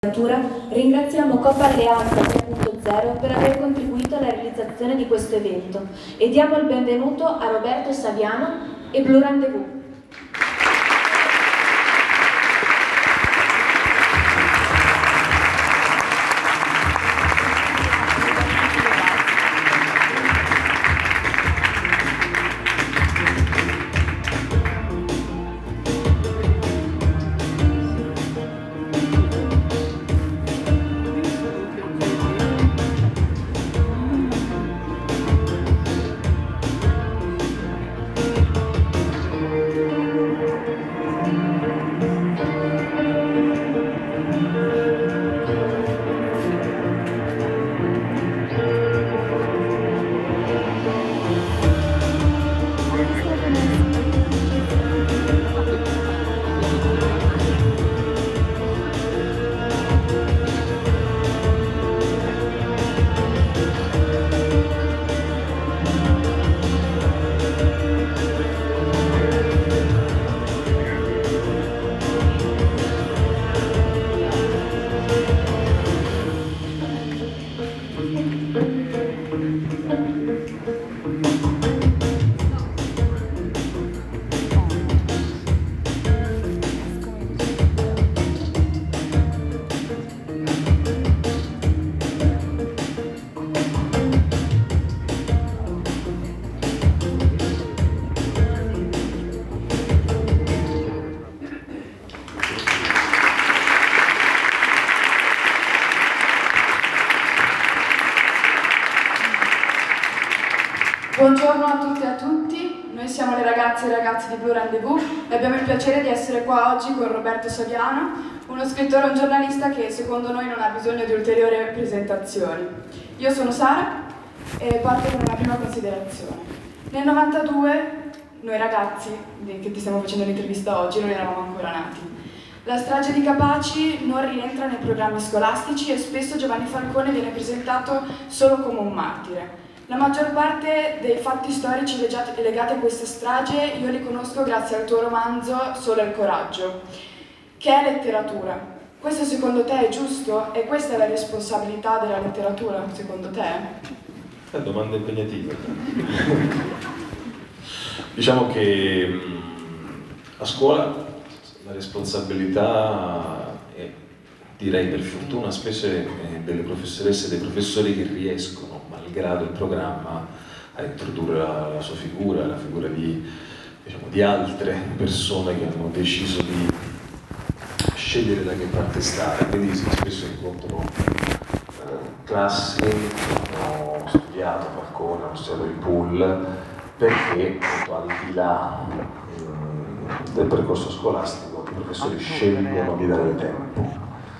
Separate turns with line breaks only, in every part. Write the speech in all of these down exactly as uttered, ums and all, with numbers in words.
Ringraziamo Coop Alleanza tre punto zero per aver contribuito alla realizzazione di questo evento e diamo il benvenuto a Roberto Saviano e Blue Rendezvous.
Buongiorno a tutte e a tutti, noi siamo le ragazze e i ragazzi di Blue Rendezvous e abbiamo il piacere di essere qua oggi con Roberto Saviano, uno scrittore e un giornalista che secondo noi non ha bisogno di ulteriori presentazioni. Io sono Sara e parto con una prima considerazione. Nel novantadue noi ragazzi che ti stiamo facendo l'intervista oggi non eravamo ancora nati. La strage di Capaci non rientra nei programmi scolastici e spesso Giovanni Falcone viene presentato solo come un martire. La maggior parte dei fatti storici legati a questa strage io li conosco grazie al tuo romanzo Solo il coraggio, che è letteratura. Questo secondo te è giusto? E questa è la responsabilità della letteratura, secondo te?
È una domanda impegnativa. Diciamo che a scuola la responsabilità è, direi per fortuna, spesso è delle professoresse e dei professori che riescono, malgrado il programma, a introdurre la, la sua figura, la figura di, diciamo, di altre persone che hanno deciso di scegliere da che parte stare. Quindi spesso incontro eh, classi che hanno studiato Falcone, hanno studiato il pool, perché appunto, al di là eh, del percorso scolastico i professori scelgono di dare tempo.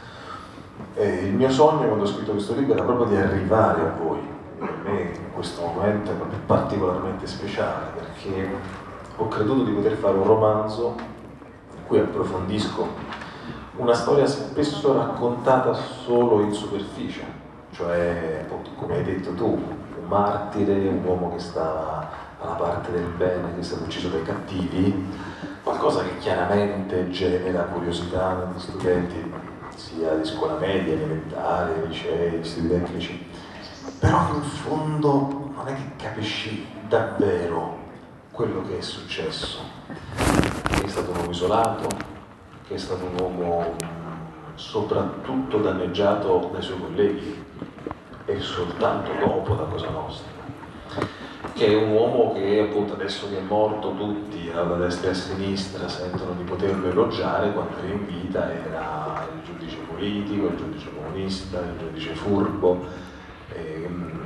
E il mio sogno quando ho scritto questo libro era proprio di arrivare a voi. Per me questo momento è particolarmente speciale perché ho creduto di poter fare un romanzo in cui approfondisco una storia spesso raccontata solo in superficie, cioè appunto, come hai detto tu, un martire, un uomo che stava dalla parte del bene, che è stato ucciso dai cattivi, qualcosa che chiaramente genera curiosità negli studenti sia di scuola media, elementare, licei, istituti tecnici, però in fondo non è che capisci davvero quello che è successo, che è stato un uomo isolato, che è stato un uomo soprattutto danneggiato dai suoi colleghi e soltanto dopo da Cosa Nostra, che è un uomo che appunto adesso che è morto tutti da destra e a sinistra sentono di poterlo elogiare, quando era in vita era il giudice politico, il giudice comunista, il giudice furbo e,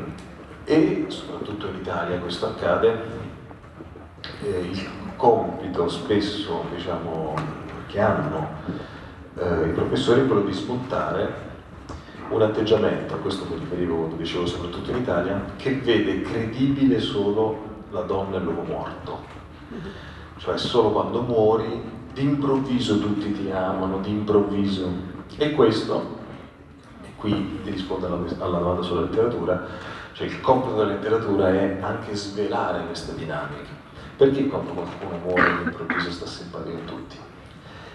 e soprattutto in Italia questo accade. E il compito spesso, diciamo, che hanno eh, i professori è quello di spuntare un atteggiamento, a questo mi riferivo quando dicevo soprattutto in Italia, che vede credibile solo la donna e l'uomo morto. Cioè solo quando muori, d'improvviso tutti ti amano, d'improvviso. E questo, e qui ti rispondo alla, alla domanda sulla letteratura, cioè il compito della letteratura è anche svelare queste dinamiche. Perché quando qualcuno muore all'improvviso sta simpatico a tutti?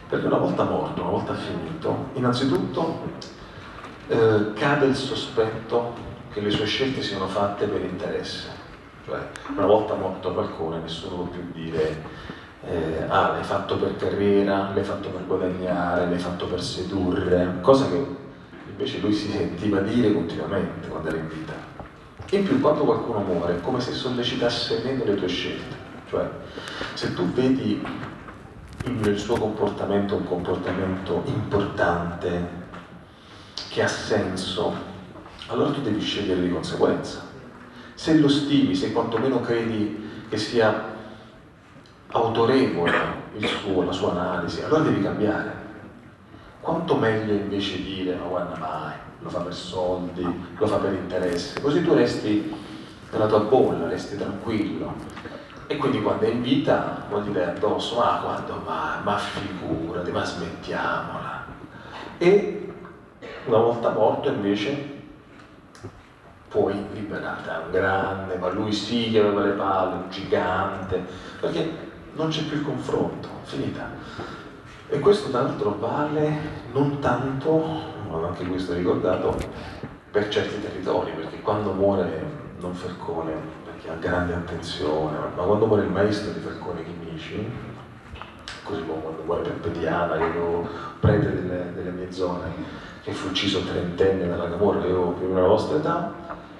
Perché una volta morto, una volta finito, innanzitutto eh, cade il sospetto che le sue scelte siano fatte per interesse. Cioè, una volta morto qualcuno, nessuno può più dire eh, ah, l'hai fatto per carriera, l'hai fatto per guadagnare, l'hai fatto per sedurre, cosa che invece lui si sentiva dire continuamente quando era in vita. In più, quando qualcuno muore, è come se sollecitasse meno le tue scelte. Cioè, se tu vedi nel suo comportamento un comportamento importante, che ha senso, allora tu devi scegliere di conseguenza. Se lo stimi, se quantomeno credi che sia autorevole il suo, la sua analisi, allora devi cambiare. Quanto meglio invece dire ma guarda mai, lo fa per soldi, lo fa per interesse, così tu resti nella tua bolla, resti tranquillo. E quindi quando è in vita vuol dire addosso, ma quando mai, ma figurati, ma smettiamola. E una volta morto invece puoi liberarti, è un grande, ma lui sì che aveva le palle, un gigante, perché non c'è più il confronto, finita. E questo tra l'altro vale non tanto, ma anche questo ricordato, per certi territori, perché quando muore non Falcone, perché ha grande attenzione, ma quando muore il maestro di Falcone Chinnici, così come quando muore Peppe Diana, che avevo prete delle, delle mie zone, che fu ucciso trentenne dalla Camorra, che avevo più o meno la vostra età,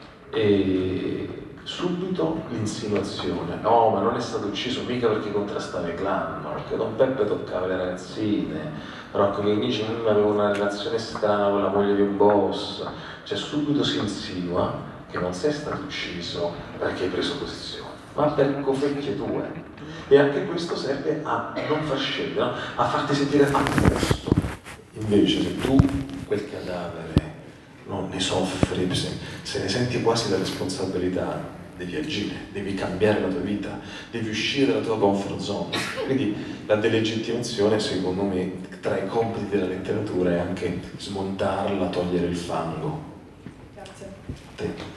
e subito l'insinuazione, no, ma non è stato ucciso mica perché contrastava i clan, no, perché Don Peppe toccava le ragazzine, Rocco Chinnici aveva una relazione strana con la moglie di un boss, cioè subito si insinua che non sei stato ucciso perché hai preso posizione, ma per cofecchie tue. E anche questo serve a non far scegliere, no? A farti sentire a posto. Invece se tu quel cadavere non ne soffri, se, se ne senti quasi la responsabilità, devi agire, devi cambiare la tua vita, devi uscire dalla tua comfort zone. Quindi la delegittimazione, secondo me, tra i compiti della letteratura è anche smontarla, togliere il fango.
Grazie.
Te.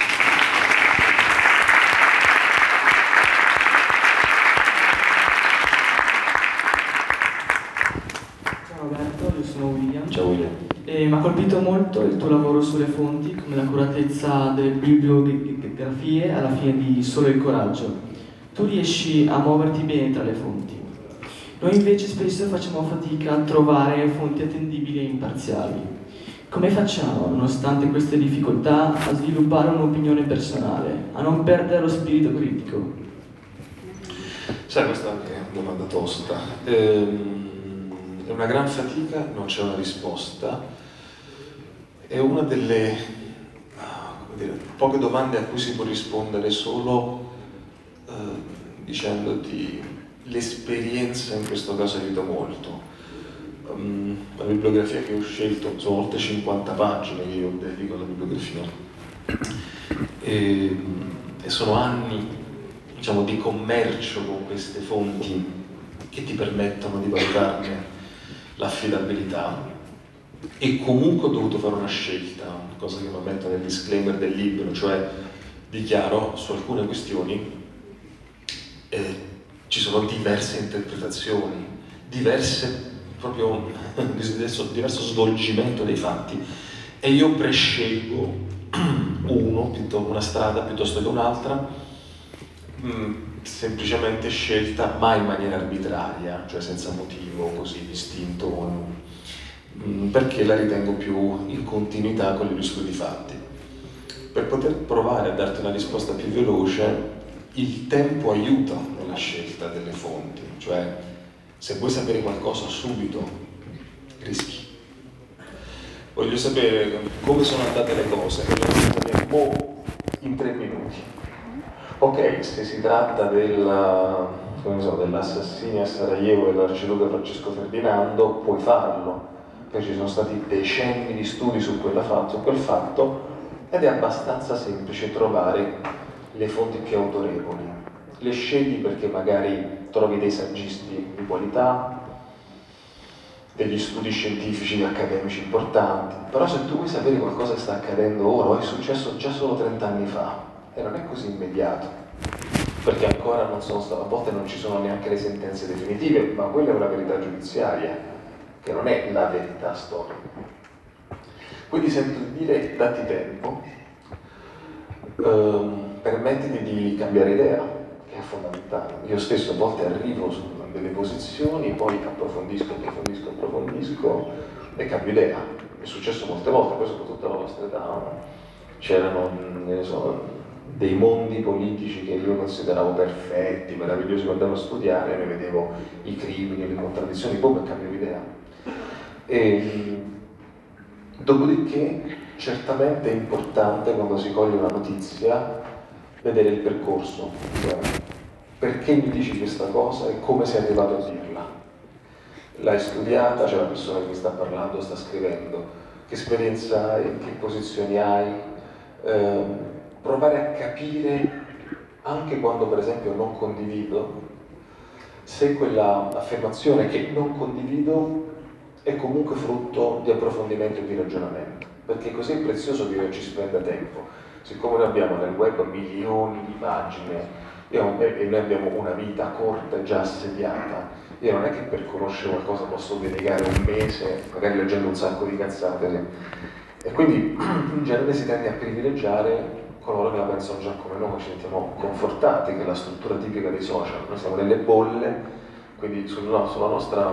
Ciao Roberto, io sono William.
Ciao William.
E mi ha colpito molto il tuo lavoro sulle fonti, come l'accuratezza delle bibliografie alla fine di Solo il coraggio. Tu riesci a muoverti bene tra le fonti. Noi invece spesso facciamo fatica a trovare fonti attendibili e imparziali. Come facciamo, nonostante queste difficoltà, a sviluppare un'opinione personale, a non perdere lo spirito critico?
Sai, questa è anche una domanda tosta. Ehm... È una gran fatica, non c'è una risposta, è una delle come dire, poche domande a cui si può rispondere solo eh, dicendoti l'esperienza in questo caso aiuta molto. Um, la bibliografia che ho scelto, sono oltre cinquanta pagine che io dedico alla bibliografia e, e sono anni, diciamo, di commercio con queste fonti che ti permettono di valutarne l'affidabilità, e comunque ho dovuto fare una scelta, cosa che mi metto nel disclaimer del libro, cioè dichiaro su alcune questioni eh, ci sono diverse interpretazioni, diverse proprio diverso, diverso svolgimento dei fatti, e io prescelgo uno, una strada piuttosto che un'altra, mh, semplicemente scelta, mai in maniera arbitraria, cioè senza motivo così distinto, perché la ritengo più in continuità con gli studi fatti. Per poter provare a darti una risposta più veloce, il tempo aiuta nella scelta delle fonti, cioè se vuoi sapere qualcosa subito, rischi. Voglio sapere come sono andate le cose, voglio sapere mo in tre minuti. Ok, se si tratta del, come so, dell'assassinio a Sarajevo dell'arciduca Francesco Ferdinando, puoi farlo, perché ci sono stati decenni di studi su, quella fatto, su quel fatto, ed è abbastanza semplice trovare le fonti più autorevoli. Le scegli perché magari trovi dei saggisti di qualità, degli studi scientifici accademici importanti, però se tu vuoi sapere qualcosa che sta accadendo ora o è successo già solo trent'anni fa, e non è così immediato, perché ancora non sono state, a volte non ci sono neanche le sentenze definitive, ma quella è una verità giudiziaria, che non è la verità storica. Quindi sento di dire, dati tempo, ehm, permettiti di cambiare idea, che è fondamentale. Io stesso a volte arrivo su delle posizioni, poi approfondisco, approfondisco, approfondisco e cambio idea. È successo molte volte, poi soprattutto alla vostra età, no? C'erano, ne so, dei mondi politici che io consideravo perfetti, meravigliosi quando andavo a studiare, ne vedevo i crimini, le contraddizioni, poi mi cambiavo idea. E, dopodiché, certamente è importante quando si coglie una notizia vedere il percorso, cioè perché mi dici questa cosa e come sei arrivato a dirla. L'hai studiata, c'è una persona che mi sta parlando, sta scrivendo, che esperienza hai, che posizioni hai, eh, provare a capire, anche quando per esempio non condivido, se quella affermazione che non condivido è comunque frutto di approfondimento e di ragionamento, perché così è prezioso che io ci spenda tempo. Siccome noi abbiamo nel web milioni di pagine e noi abbiamo una vita corta e già assediata, io non è che per conoscere qualcosa posso dedicare un mese, magari leggendo un sacco di cazzate, e quindi in genere si tende a privilegiare coloro che la pensano già come noi, ci sentiamo confortati, che è la struttura tipica dei social. Noi siamo nelle bolle, quindi sul, no, sulla nostra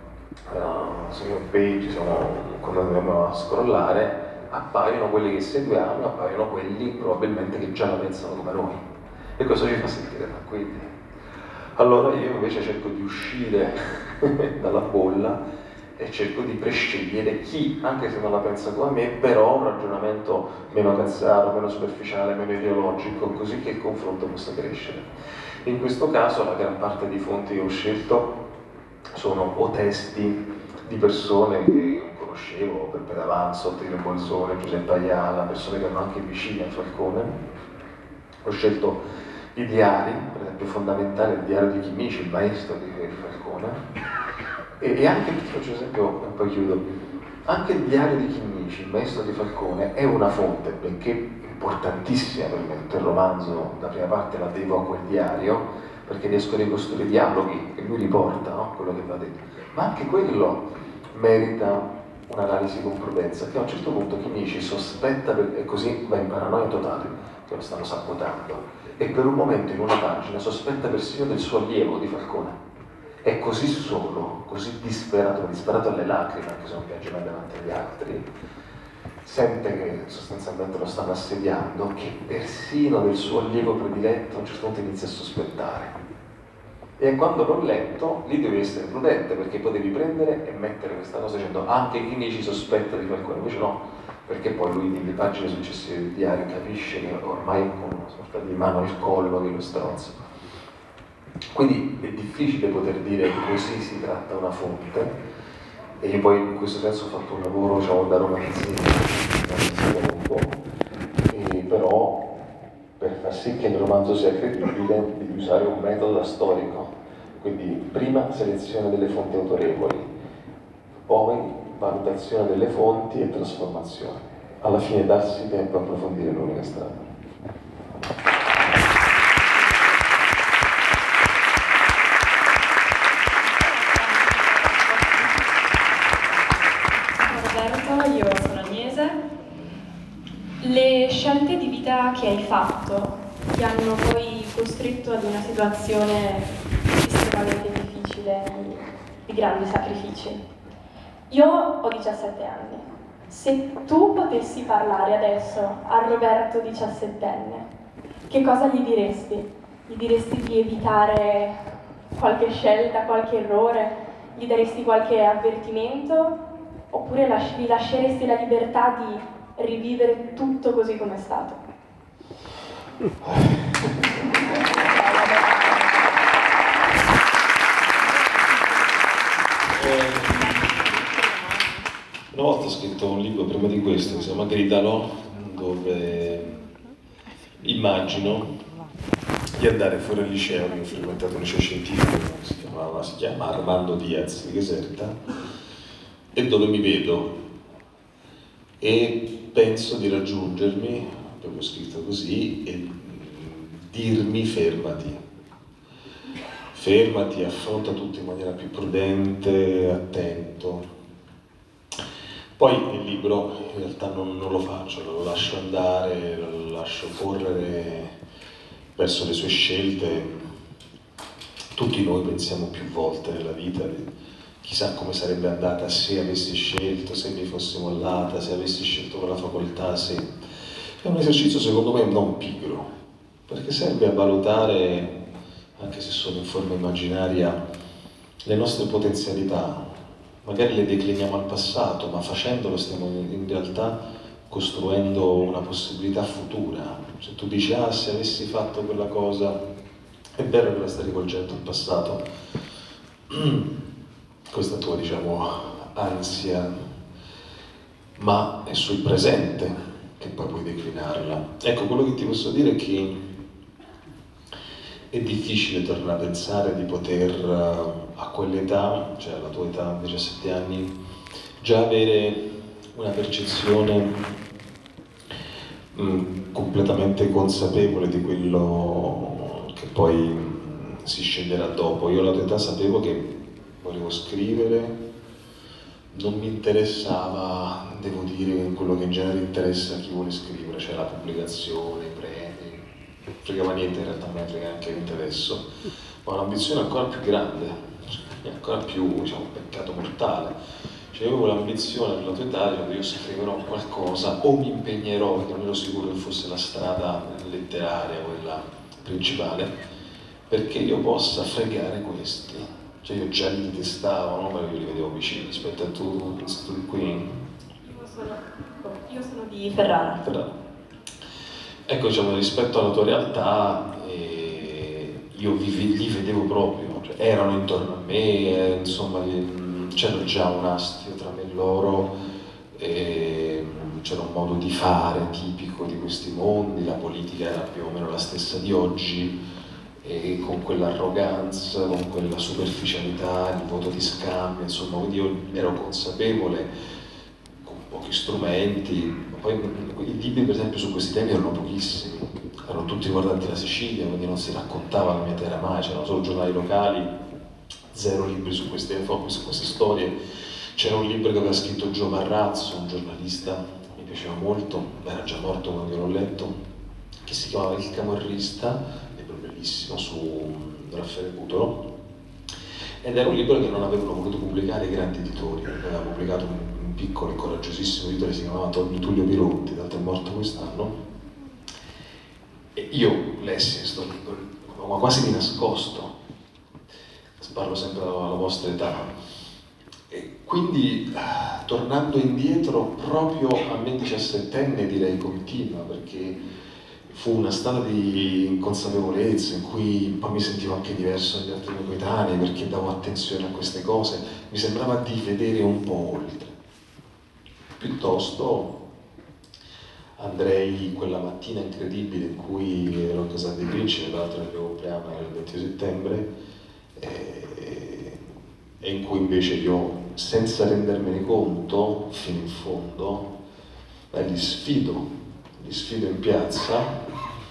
uh, sulla page, siamo, quando andiamo a scrollare, appaiono quelli che seguiamo, appaiono quelli probabilmente che già la pensano come noi, e questo ci fa sentire tranquilli. Allora io invece cerco di uscire dalla bolla e cerco di prescegliere chi, anche se non la pensa come me, però ha un ragionamento meno cazzato, meno superficiale, meno ideologico, così che il confronto possa crescere. In questo caso la gran parte dei fonti che ho scelto sono o testi di persone che non conoscevo, Peppe D'Avanzo, Tino Bolzone, Giuseppe Ayala, persone che erano anche vicine a Falcone. Ho scelto i diari, per esempio fondamentale il diario di Chinnici, il maestro di Falcone, e, e anche, faccio esempio, e poi chiudo, anche il diario di Chinnici, il maestro di Falcone, è una fonte, benché importantissima per me, il romanzo, la prima parte la devo a quel diario, perché riesco a ricostruire i dialoghi che lui riporta, no? Quello che va detto. Ma anche quello merita un'analisi con prudenza, che a un certo punto Chinnici sospetta, e così va in paranoia totale, che lo stanno sabotando, e per un momento in una pagina sospetta persino del suo allievo di Falcone. È così solo, così disperato, disperato alle lacrime, anche se non piange mai davanti agli altri, sente che sostanzialmente lo stanno assediando, che persino del suo allievo prediletto a un certo punto inizia a sospettare. E quando l'ho letto, lì devi essere prudente, perché potevi prendere e mettere questa cosa dicendo anche Chinnici sospetta di qualcuno, invece no, perché poi lui nelle pagine successive del diario capisce che ormai è con una sorta di mano al collo che lo strozza. Quindi è difficile poter dire che così si tratta una fonte, e io poi in questo senso ho fatto un lavoro, diciamo, da romanzino, un po', e però per far sì che il romanzo sia credibile devi usare un metodo storico, quindi prima selezione delle fonti autorevoli, poi valutazione delle fonti e trasformazione, alla fine darsi tempo a approfondire l'unica strada.
Io sono Agnese. Le scelte di vita che hai fatto ti hanno poi costretto ad una situazione estremamente difficile, di grandi sacrifici. Io ho diciassette anni. Se tu potessi parlare adesso a Roberto diciassettenne, che cosa gli diresti? Gli diresti di evitare qualche scelta, qualche errore? Gli daresti qualche avvertimento? Oppure gli lasceresti la libertà di rivivere tutto così come è stato?
Una volta ho scritto un libro prima di questo che si chiama Gridalo, dove immagino di andare fuori al liceo, io ho frequentato un liceo scientifico, si chiama, si chiama Armando Diaz di Caserta, e dove mi vedo e penso di raggiungermi, proprio scritto così, e dirmi fermati, fermati, affronta tutto in maniera più prudente, attento. Poi il libro in realtà non, non lo faccio, lo lascio andare, lo lascio correre verso le sue scelte. Tutti noi pensiamo più volte nella vita, chissà come sarebbe andata se avessi scelto, se mi fossi mollata, se avessi scelto quella facoltà, se... È un esercizio secondo me non pigro, perché serve a valutare, anche se sono in forma immaginaria, le nostre potenzialità. Magari le decliniamo al passato, ma facendolo stiamo in realtà costruendo una possibilità futura. Se tu dici, ah, se avessi fatto quella cosa, è vero che la stai rivolgendo al passato. Questa tua, diciamo, ansia, ma è sul presente che poi puoi declinarla. Ecco, quello che ti posso dire è che è difficile tornare a pensare di poter a quell'età, cioè alla tua età, diciassette anni, già avere una percezione mh, completamente consapevole di quello che poi mh, si sceglierà dopo. Io alla tua età sapevo che volevo scrivere, non mi interessava, devo dire, quello che in genere interessa a chi vuole scrivere, cioè la pubblicazione, i premi, non fregava niente, in realtà me ne frega anche l'interesse, ma un'ambizione ancora più grande, è ancora più, diciamo, un peccato mortale. Cioè, io avevo l'ambizione nella tua età, quando io scriverò qualcosa o mi impegnerò, perché non ero sicuro che fosse la strada letteraria quella principale, perché io possa fregare questi. Cioè io già li detestavo, no? Perché io li vedevo vicini rispetto a tu, tu di qui.
Io sono, io sono di Ferrara.
Ferrara. Ecco, diciamo, rispetto alla tua realtà, eh, io vi, li vedevo proprio, cioè, erano intorno a me, eh, insomma, c'era già un astio tra me e loro, eh, c'era un modo di fare tipico di questi mondi, la politica era più o meno la stessa di oggi, e con quell'arroganza, con quella superficialità, il voto di scambio, insomma, quindi io ero consapevole, con pochi strumenti, ma poi i libri per esempio su questi temi erano pochissimi, erano tutti riguardanti la Sicilia, quindi non si raccontava la mia terra mai, c'erano solo giornali locali, zero libri su queste, su queste storie. C'era un libro che aveva scritto Gio Marrazzo, un giornalista, mi piaceva molto, era già morto quando io l'ho letto, che si chiamava Il Camorrista, bellissimo, su Raffaele Cutolo, ed era un libro che non avevano voluto pubblicare i grandi editori, aveva pubblicato un, un piccolo e coraggiosissimo editore, si chiamava Tullio Pironti, tanto è morto quest'anno, e io lessi questo libro, ma quasi di nascosto, parlo sempre alla vostra età, e quindi tornando indietro proprio a me diciassettenne direi continua, perché fu una strada di inconsapevolezza in cui poi mi sentivo anche diverso dagli altri miei coetanei perché davo attenzione a queste cose, mi sembrava di vedere un po' oltre. Piuttosto andrei quella mattina incredibile in cui ero a Casal dei Principi, tra l'altro il mio compleanno era il venti settembre, e, e in cui invece io, senza rendermene conto, fino in fondo, beh, li sfido, li sfido in piazza,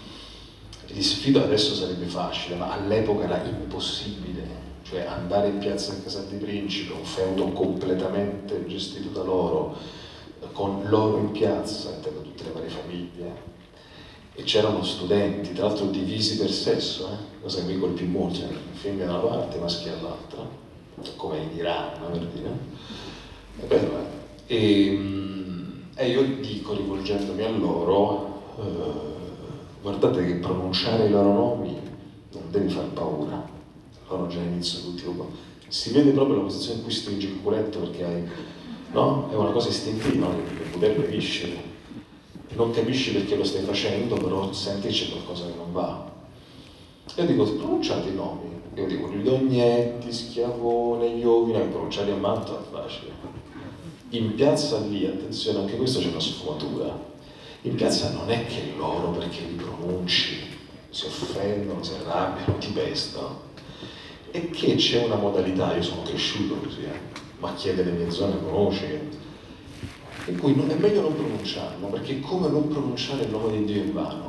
li sfido adesso sarebbe facile, ma all'epoca era impossibile, cioè andare in piazza a Casal dei Principi, un feudo completamente gestito da loro, con loro in piazza, intendo tutte le varie famiglie, e c'erano studenti, tra l'altro divisi per sesso, eh? Cosa che mi colpì molto, cioè, femmine da una parte, maschi dall'altra, come in Iran, per dire. È bello, eh? E, e io dico, rivolgendomi a loro, eh, guardate che pronunciare i loro nomi non deve far paura. Loro già inizio tutti dopo. Si vede proprio la posizione in cui stringi il culetto perché hai, no? È una cosa istintiva, no? Che poter capisci. Non capisci perché lo stai facendo, però senti che c'è qualcosa che non va. Io dico, pronunciate i nomi. Io dico Ridognetti, Schiavone, Iovina, pronunciati a Mantova è facile. In piazza lì, attenzione, anche questo c'è una sfumatura. In piazza non è che loro, perché li pronunci, si offendono, si arrabbiano, ti pestano. È che c'è una modalità, io sono cresciuto così, eh, ma chi è delle mie zone conosce, in cui non è meglio non pronunciarlo, perché è come non pronunciare il nome di Dio in vano.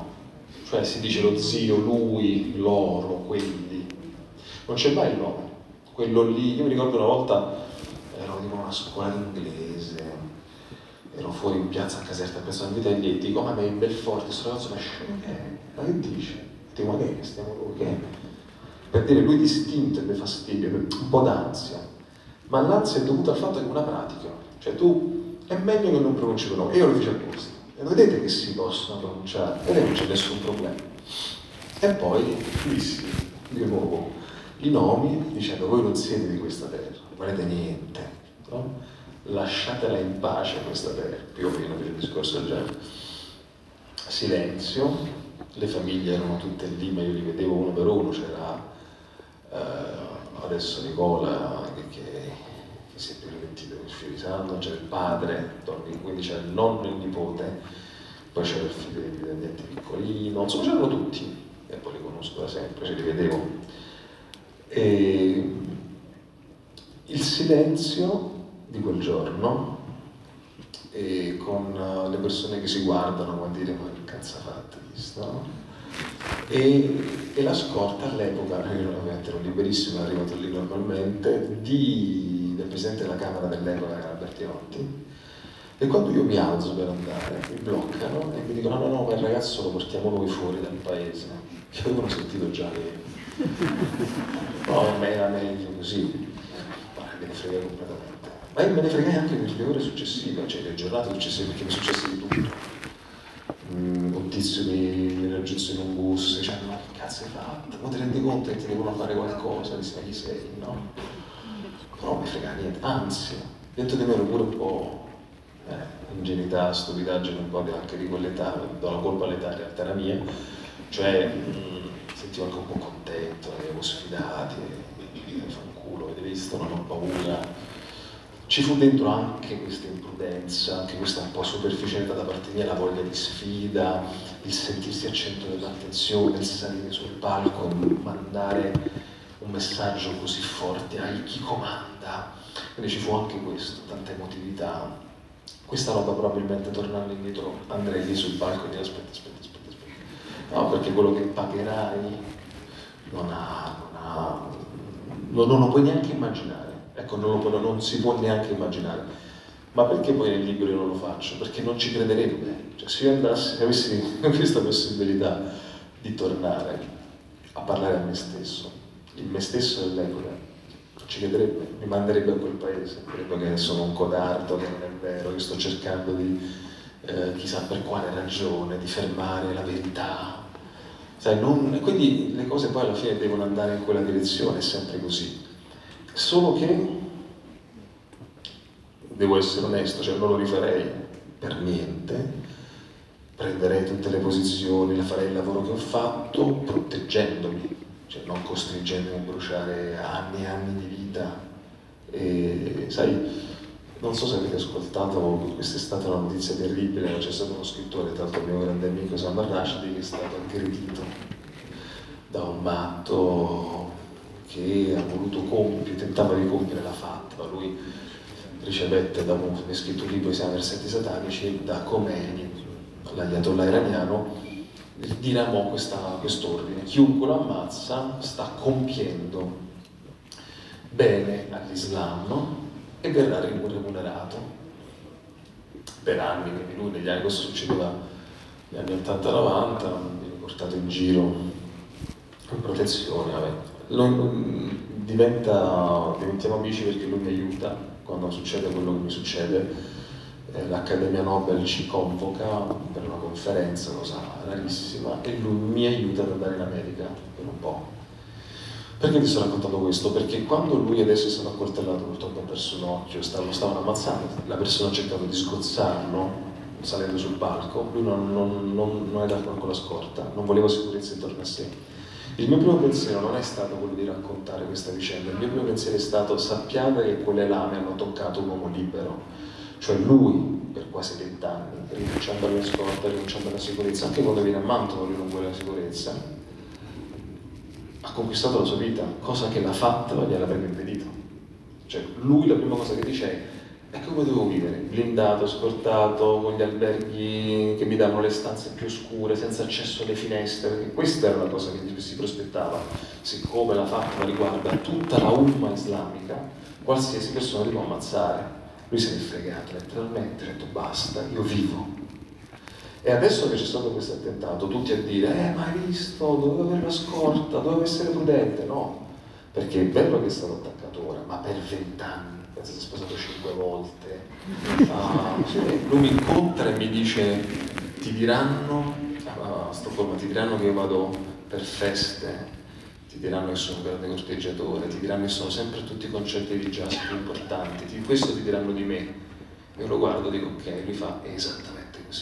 cioè si dice lo zio, lui, loro, quelli, non c'è mai il nome, quello lì. Io mi ricordo una volta ero in una scuola d'inglese, ero fuori in piazza a Caserta a Piazza Vitelli e dico ma me in Belforte, questo ragazzo ma scemo che è? Ma che dice? E dico ma che è? Stiamo noi che è? Per dire lui distinto ebbe fastidio, un po' d'ansia, ma l'ansia è dovuta al fatto che è una pratica, cioè tu è meglio che non pronunci il nome, e io lo feci apposta. E vedete che si possono pronunciare, e non c'è nessun problema. E poi dissi di nuovo i nomi dicendo voi non siete di questa terra, non volete niente, no? Lasciatela in pace questa terra, più o meno per il discorso del genere. Silenzio, le famiglie erano tutte lì, ma io li vedevo uno per uno, c'era eh, adesso Nicola che, che, che si è pervertito con il figlio di santo, c'era il padre, quindi c'era il nonno e il nipote, poi c'era il figlio dei dipendenti piccolino, insomma c'erano tutti, e poi li conosco da sempre, ce li vedevo. E il silenzio di quel giorno, e con le persone che si guardano come dire ma che cazzo ha fatto questo, no? E, e la scorta all'epoca, io ovviamente ero liberissimo, ero arrivato lì normalmente, di, del presidente della Camera dell'epoca, che era Bertinotti, e quando io mi alzo per andare, mi bloccano e mi dicono no, no, no, ma il ragazzo lo portiamo noi fuori dal paese, che avevano sentito già che no, a me era meglio così, ma me ne frega completamente. Ma io me ne fregai anche per le ore successive, cioè le giornate successive, perché mi successe di tutto. Mm, un tizio mi raggiunse in un bus, dicendo ma che cazzo hai fatto? Ma ti rendi conto che ti devono fare qualcosa? Dici ma chi sei? No. Però non mi frega niente, anzi, dentro di me ero pure un po' eh, ingenuità, stupidaggine, un po' anche di quell'età, do la colpa all'età, in realtà era mia, cioè mh, sentivo anche un po' contento, li avevo sfidati, e fanculo, avete visto, non ho paura. Ci fu dentro anche questa imprudenza, anche questa un po' superficialità da parte mia, la voglia di sfida, il sentirsi al centro dell'attenzione, il salire sul palco, mandare un messaggio così forte a chi comanda. Quindi ci fu anche questo, tanta emotività. Questa roba probabilmente tornando indietro andrei lì sul palco e dire aspetta, aspetta, aspetta, aspetta. No, perché quello che pagherai non ha, non ha, non, non lo puoi neanche immaginare. Ecco, non, lo, non si può neanche immaginare. Ma perché poi nel libro io non lo faccio? Perché non ci crederebbe. Cioè, se io andassi, se avessi questa possibilità di tornare a parlare a me stesso, il me stesso dell'epoca, non ci crederebbe, mi manderebbe a quel paese, direbbe che sono un codardo, che non è vero, che sto cercando di, eh, chissà per quale ragione, di fermare la verità. Sai, non, quindi le cose poi alla fine devono andare in quella direzione, è sempre così. Solo che, devo essere onesto, cioè non lo rifarei per niente, prenderei tutte le posizioni, le farei il lavoro che ho fatto, proteggendomi, cioè non costringendomi a bruciare anni e anni di vita. E sai, non so se avete ascoltato, questa è stata una notizia terribile, c'è stato uno scrittore, tra l'altro il mio grande amico Salman Rushdie, che è stato aggredito da un matto che ha voluto compiere, tentava di compiere la fatwa. Lui ricevette da un, ha scritto un libro, si chiama Versetti Satanici, da Khomeini, l'ayatollah iraniano, diramò quest'ordine: chiunque lo ammazza sta compiendo bene all'Islam, no? E verrà remunerato per anni. Quindi lui negli anni, questo succedeva negli anni ottanta novanta, viene portato in giro in protezione, vabbè. Lo, diventa, diventiamo amici perché lui mi aiuta quando succede quello che mi succede. Eh, l'Accademia Nobel ci convoca per una conferenza, cosa rarissima, e lui mi aiuta ad andare in America per un po'. Perché ti sto raccontando questo? Perché quando lui adesso è stato accoltellato, purtroppo ha perso un occhio, lo stavano ammazzando, la persona ha cercato di sgozzarlo salendo sul palco, lui non, non, non, non è d'accordo con la scorta, non voleva sicurezza intorno a sé. Il mio primo pensiero non è stato quello di raccontare questa vicenda, il mio primo pensiero è stato: sappiate che quelle lame hanno toccato un uomo libero, cioè lui per quasi vent'anni, rinunciando alla scorta, rinunciando alla sicurezza, anche quando viene a Mantova lui non vuole la sicurezza, ha conquistato la sua vita, cosa che la fatwa gliel'avrebbe impedito. Cioè lui la prima cosa che dice è: E come dovevo vivere? Blindato, scortato, con gli alberghi che mi davano le stanze più oscure, senza accesso alle finestre, perché questa era la cosa che si prospettava. Siccome la fatwa riguarda tutta la umma islamica, qualsiasi persona li può ammazzare. Lui se ne è fregato letteralmente, ha detto basta, io vivo. E adesso che c'è stato questo attentato, tutti a dire, eh ma hai visto, dovevo avere la scorta, dovevo essere prudente. No, perché è vero che è stato attaccato ora, ma per vent'anni. Si è sposato cinque volte. Uh, cioè, lui mi incontra e mi dice: ti diranno a Stoccolma, ti diranno che io vado per feste, ti diranno che sono un grande corteggiatore, ti diranno che sono sempre a tutti i concerti di jazz più importanti, ti, questo ti diranno di me. Io lo guardo e dico ok, lui fa esattamente così.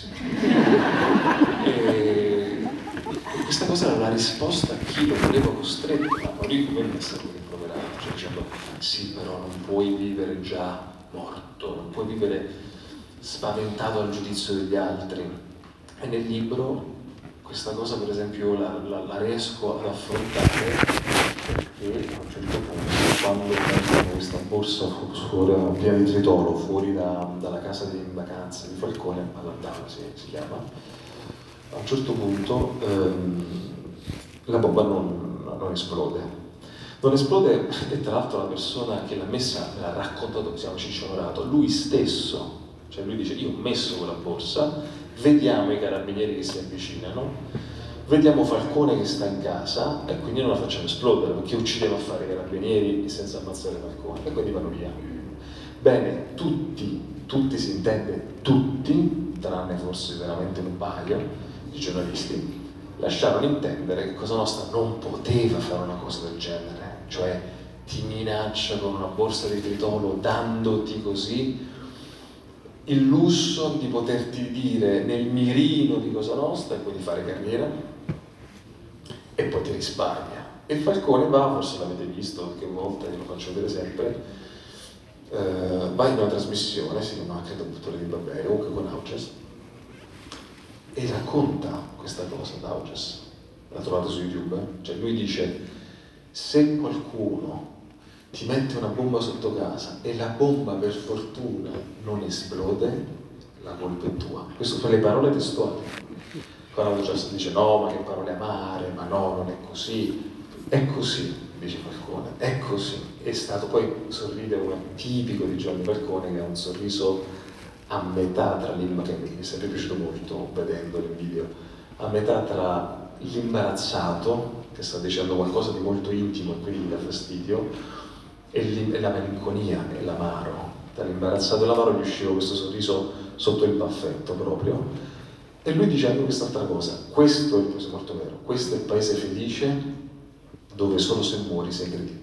e, e questa cosa era la risposta a chi lo voleva costretto, ma lui come me è stato rimproverato, cioè dicendo sì, però non puoi vivere già morto, non puoi vivere spaventato al giudizio degli altri. E nel libro questa cosa per esempio la, la, la riesco ad affrontare perché a un certo punto quando mettono questa borsa fuori, piena di tritolo fuori da, dalla casa di vacanze di Falcone, a Landau si, si chiama, a un certo punto ehm, la bomba non, non esplode. Non esplode, e tra l'altro la persona che l'ha messa me l'ha raccontato, che si chiama Ciccio Onorato, lui stesso, cioè lui dice io ho messo quella borsa, vediamo i carabinieri che si avvicinano, vediamo Falcone che sta in casa e quindi non la facciamo esplodere perché uccideva a fare i carabinieri senza ammazzare Falcone e quindi vanno via. Bene, tutti, tutti si intende tutti, tranne forse veramente un paio di giornalisti, lasciarono intendere che Cosa Nostra non poteva fare una cosa del genere, cioè ti minaccia con una borsa di tritolo dandoti così il lusso di poterti dire nel mirino di Cosa Nostra e poi di fare carriera e poi ti risparmia. E Falcone va, forse l'avete visto qualche volta, io lo faccio vedere sempre, eh, va in una trasmissione, si chiama credo Buttore di Babele, comunque con Auges, e racconta questa cosa d'Auges, l'ha trovata su YouTube, eh? Cioè lui dice se qualcuno ti mette una bomba sotto casa e la bomba per fortuna non esplode, la colpa è tua. Queste sono le parole testuali. Quando Auges dice no, ma che parole amare, ma no, non è così, è così, dice Falcone, è così. È stato poi sorride uno tipico di Giovanni Falcone che ha un sorriso a metà tra l'imma che mi è sempre piaciuto molto vedendolo in video, a metà tra l'imbarazzato che sta dicendo qualcosa di molto intimo e quindi mi dà fastidio e, e la malinconia e l'amaro. Dall'imbarazzato e l'amaro gli usciva questo sorriso sotto il baffetto proprio e lui dicendo quest'altra cosa: questo è il paese molto vero, questo è il paese felice dove solo se muori sei credibile.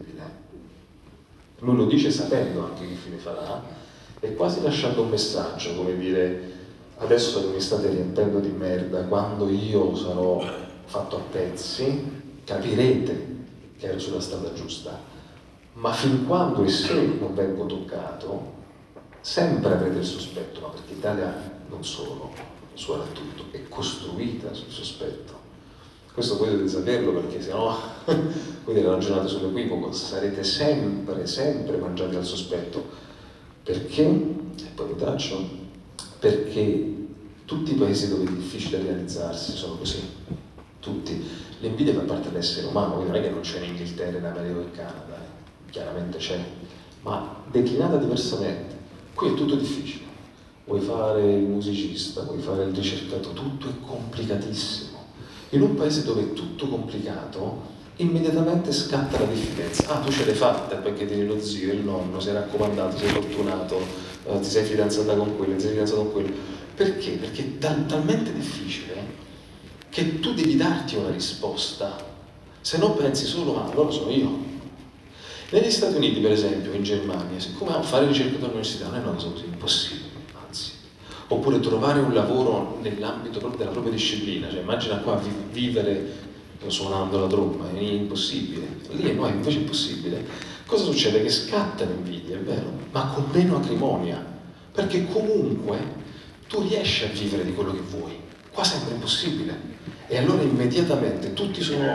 Lui lo dice sapendo anche che fine farà e quasi lasciando un messaggio, come dire adesso che mi state riempendo di merda, quando io sarò fatto a pezzi capirete che ero sulla strada giusta, ma fin quando e se non vengo toccato sempre avrete il sospetto, ma perché l'Italia non solo, soprattutto è costruita sul sospetto. Questo voi dovete saperlo perché sennò voi ragionate sull'equivoco, sarete sempre, sempre mangiati dal sospetto. Perché? E poi vi taccio, perché tutti i paesi dove è difficile realizzarsi sono così, tutti. L'invidia fa parte dell'essere umano, quindi non è che non c'è in Inghilterra, in America o in Canada, eh. Chiaramente c'è, ma declinata diversamente. Qui è tutto difficile, vuoi fare il musicista, vuoi fare il ricercatore, tutto è complicatissimo. In un paese dove è tutto complicato, immediatamente scatta la diffidenza. Ah, tu ce l'hai fatta perché tieni lo zio, il nonno, sei raccomandato, sei fortunato, eh, ti sei fidanzata con quello, ti sei fidanzato con quello. Perché? Perché è tal- talmente difficile che tu devi darti una risposta, se no pensi solo, ma allora sono io. Negli Stati Uniti, per esempio, in Germania, siccome fare ricerca all'università non è una cosa così impossibile, anzi. Oppure trovare un lavoro nell'ambito proprio della propria disciplina, cioè immagina qua vi- vivere suonando la tromba, è impossibile. Lì no, invece è possibile. Cosa succede? Che scatta l'invidia, è vero, ma con meno acrimonia, perché comunque tu riesci a vivere di quello che vuoi. Qua sembra impossibile. E allora immediatamente tutti sono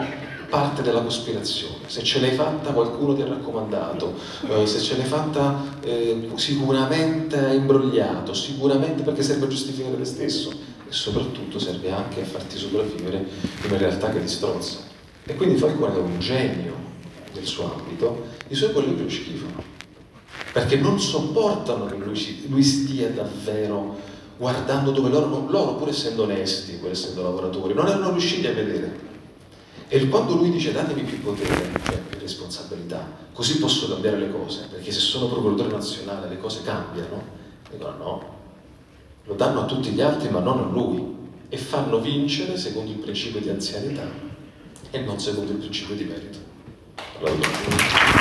parte della cospirazione. Se ce l'hai fatta qualcuno ti ha raccomandato, eh, se ce l'hai fatta eh, sicuramente hai imbrogliato, sicuramente perché serve a giustificare te stesso e soprattutto serve anche a farti sopravvivere in una realtà che ti strozza. E quindi Falcone è un genio del suo ambito, i suoi colleghi lo schifano, perché non sopportano che lui, ci, lui stia davvero guardando dove loro, non, loro pur essendo onesti, pur essendo lavoratori, non erano riusciti a vedere. E quando lui dice datemi più potere, cioè più responsabilità, così posso cambiare le cose, perché se sono procuratore nazionale le cose cambiano, dicono no, lo danno a tutti gli altri ma non a lui, e fanno vincere secondo il principio di anzianità e non secondo il principio di merito. Allora,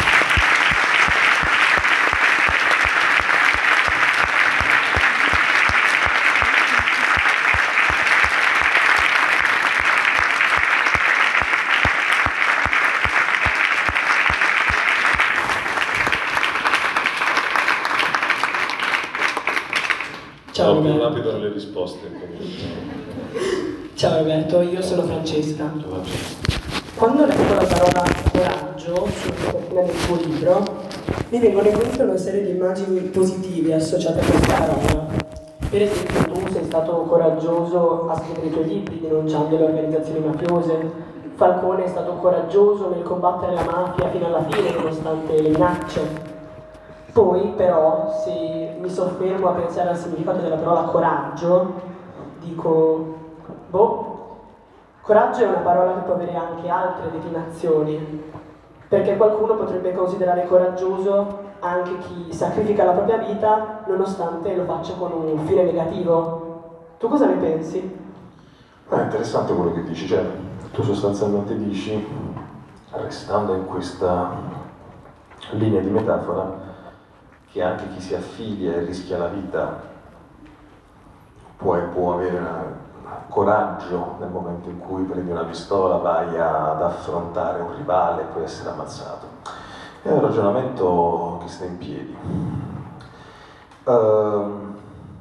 Ciao
più
Roberto.
rapido nelle risposte.
Ciao Roberto, io sono Francesca. Quando leggo la parola coraggio sulla copertina del tuo libro, mi vengono in mente una serie di immagini positive associate a questa parola. Per esempio, tu sei stato coraggioso a scrivere i tuoi libri denunciando le organizzazioni mafiose. Falcone è stato coraggioso nel combattere la mafia fino alla fine, nonostante le minacce. Poi, però, se mi soffermo a pensare al significato della parola coraggio, dico, boh, coraggio è una parola che può avere anche altre declinazioni, perché qualcuno potrebbe considerare coraggioso anche chi sacrifica la propria vita nonostante lo faccia con un fine negativo. Tu cosa ne pensi?
È interessante quello che dici, cioè tu sostanzialmente dici, restando in questa linea di metafora, che anche chi si affilia e rischia la vita può, può avere una, coraggio nel momento in cui prendi una pistola, vai a, ad affrontare un rivale e puoi essere ammazzato. È un ragionamento che sta in piedi. Uh,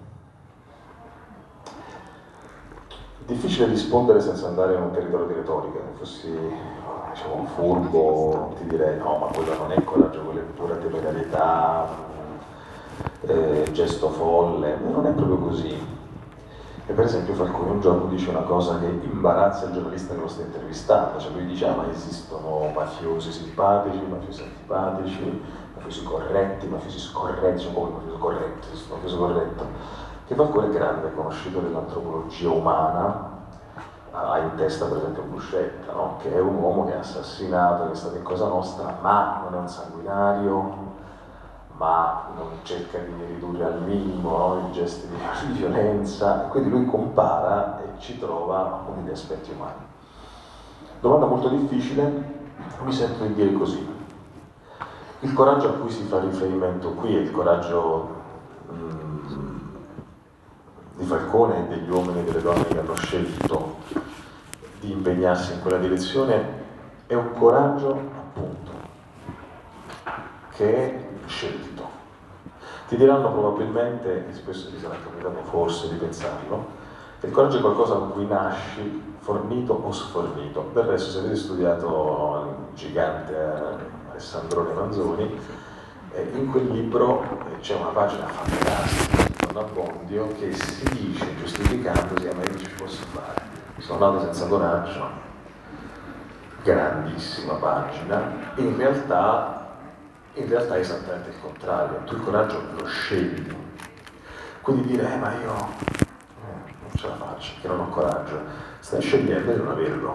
difficile rispondere senza andare in un territorio di retorica. Se fossi diciamo, un furbo ti direi no, ma quello non è coraggio, quello è pura temerarietà, eh, gesto folle, ma non è proprio così. E per esempio Falcone un giorno dice una cosa che imbarazza il giornalista che lo sta intervistando, cioè lui dice ah, ma esistono mafiosi simpatici, mafiosi antipatici, mafiosi corretti, mafiosi scorretti, c'è un po' il mafioso corretto, esistono mafioso corretto, che Falcone è grande conoscitore dell'antropologia umana, ha in testa per esempio Buscetta, no? Che è un uomo che ha assassinato, che è stato in Cosa Nostra, ma non è un sanguinario, ma non cerca di ridurre al minimo no? i gesti di, di violenza, e quindi lui compara e ci trova uno degli aspetti umani. Domanda molto difficile, mi sento di dire così. Il coraggio a cui si fa riferimento qui è il coraggio mh, di Falcone e degli uomini e delle donne che hanno scelto di impegnarsi in quella direzione, è un coraggio appunto che è scelto. Ti diranno probabilmente, e spesso ti sarà capitato forse di pensarlo, che il coraggio è qualcosa con cui nasci fornito o sfornito. Del resto, se avete studiato il gigante Alessandrone Manzoni, eh, in quel libro c'è una pagina fantastica di Don Abbondio che si dice, giustificandosi, a me non ci posso fare. Sono nato senza coraggio, grandissima pagina, e in realtà In realtà è esattamente il contrario, tu il coraggio lo scegli. Quindi dire, eh ma io eh, non ce la faccio, che non ho coraggio, stai scegliendo di non averlo.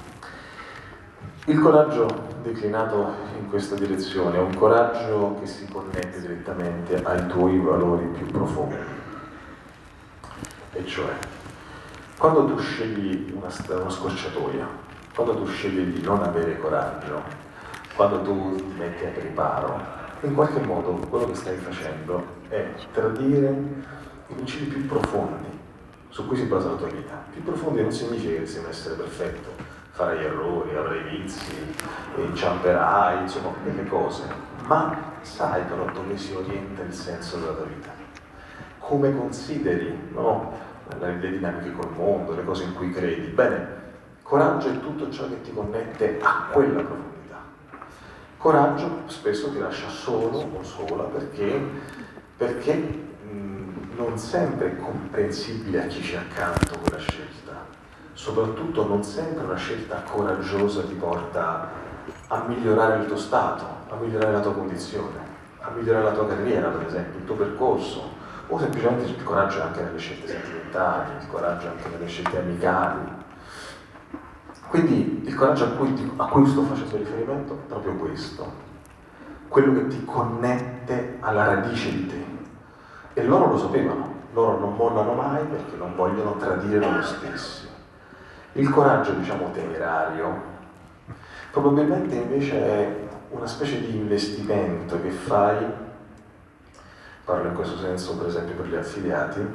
Il coraggio declinato in questa direzione è un coraggio che si connette direttamente ai tuoi valori più profondi. E cioè, quando tu scegli una, una scorciatoia, quando tu scegli di non avere coraggio, quando tu ti metti a riparo, in qualche modo quello che stai facendo è tradire i principi più profondi su cui si basa la tua vita. Più profondi non significa che devi essere perfetto, farai errori, avrai vizi, inciamperai, insomma, delle cose, ma sai però dove si orienta il senso della tua vita, come consideri no? le dinamiche col mondo, le cose in cui credi. Bene, Coraggio è tutto ciò che ti connette a quella profondità. Coraggio spesso ti lascia solo o sola perché, perché mh, non sempre è comprensibile a chi c'è accanto quella scelta. Soprattutto non sempre una scelta coraggiosa ti porta a migliorare il tuo stato, a migliorare la tua condizione, a migliorare la tua carriera, per esempio, il tuo percorso, o semplicemente il coraggio anche nelle scelte sentimentali, il coraggio anche nelle scelte amicali. Quindi il coraggio a cui, ti, a cui sto facendo riferimento è proprio questo, quello che ti connette alla radice di te. E loro lo sapevano, loro non mollano mai perché non vogliono tradire loro stessi. Il coraggio, diciamo, temerario, probabilmente invece è una specie di investimento che fai, parlo in questo senso per esempio per gli affiliati,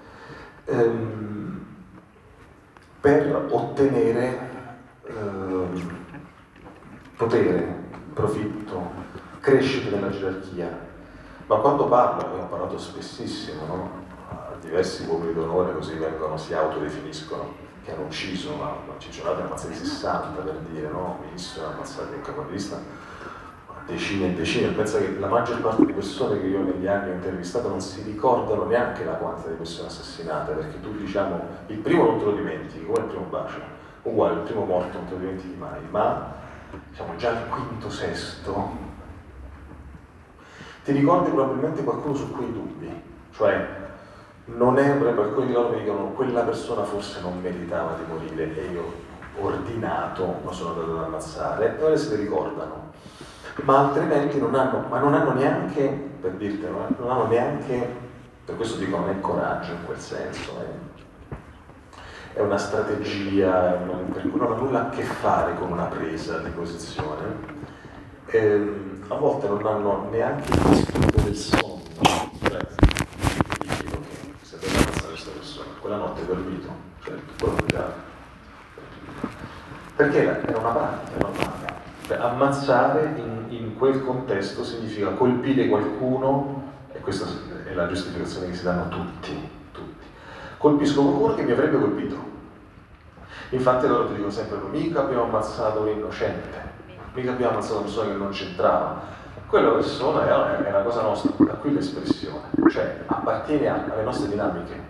ehm, per ottenere ehm, potere, profitto, crescita nella gerarchia. Ma quando parlo, abbiamo parlato spessissimo, no? Diversi uomini d'onore così vengono, si autodefiniscono, che hanno ucciso, ma Ciccionati ne ammazzati sessanta per dire, no? Ministro ne ammazzati in capolista decine e decine. Penso che la maggior parte di persone che io negli anni ho intervistato non si ricordano neanche la quantità di persone assassinate, perché tu, diciamo, il primo non te lo dimentichi, come il primo bacio, uguale, il primo morto non te lo dimentichi mai, ma diciamo già il quinto, sesto, ti ricordi probabilmente qualcuno su cui dubbi, cioè non è, per alcuni di loro mi dicono quella persona forse non meritava di morire e io ordinato lo sono andato ad ammazzare, e ora se li ricordano, ma altrimenti non hanno, ma non hanno neanche, per dirti, non hanno neanche, per questo dico non è coraggio in quel senso, è, è una strategia, per cui non ha nulla a che fare con una presa di posizione. E, a volte non hanno neanche il disturbo del sonno, cioè dico che se devo ammazzare questa persona, quella notte hai dormito, certo, quello già, perché era una parte normale. Cioè, ammazzare in, in quel contesto significa colpire qualcuno, e questa è la giustificazione che si danno tutti, tutti. Colpisco qualcuno che mi avrebbe colpito. Infatti loro ti dicono sempre, mica abbiamo ammazzato un innocente, mica abbiamo ammazzato una persona che non c'entrava. Quella persona è, è una cosa nostra, da qui l'espressione, cioè appartiene alle nostre dinamiche.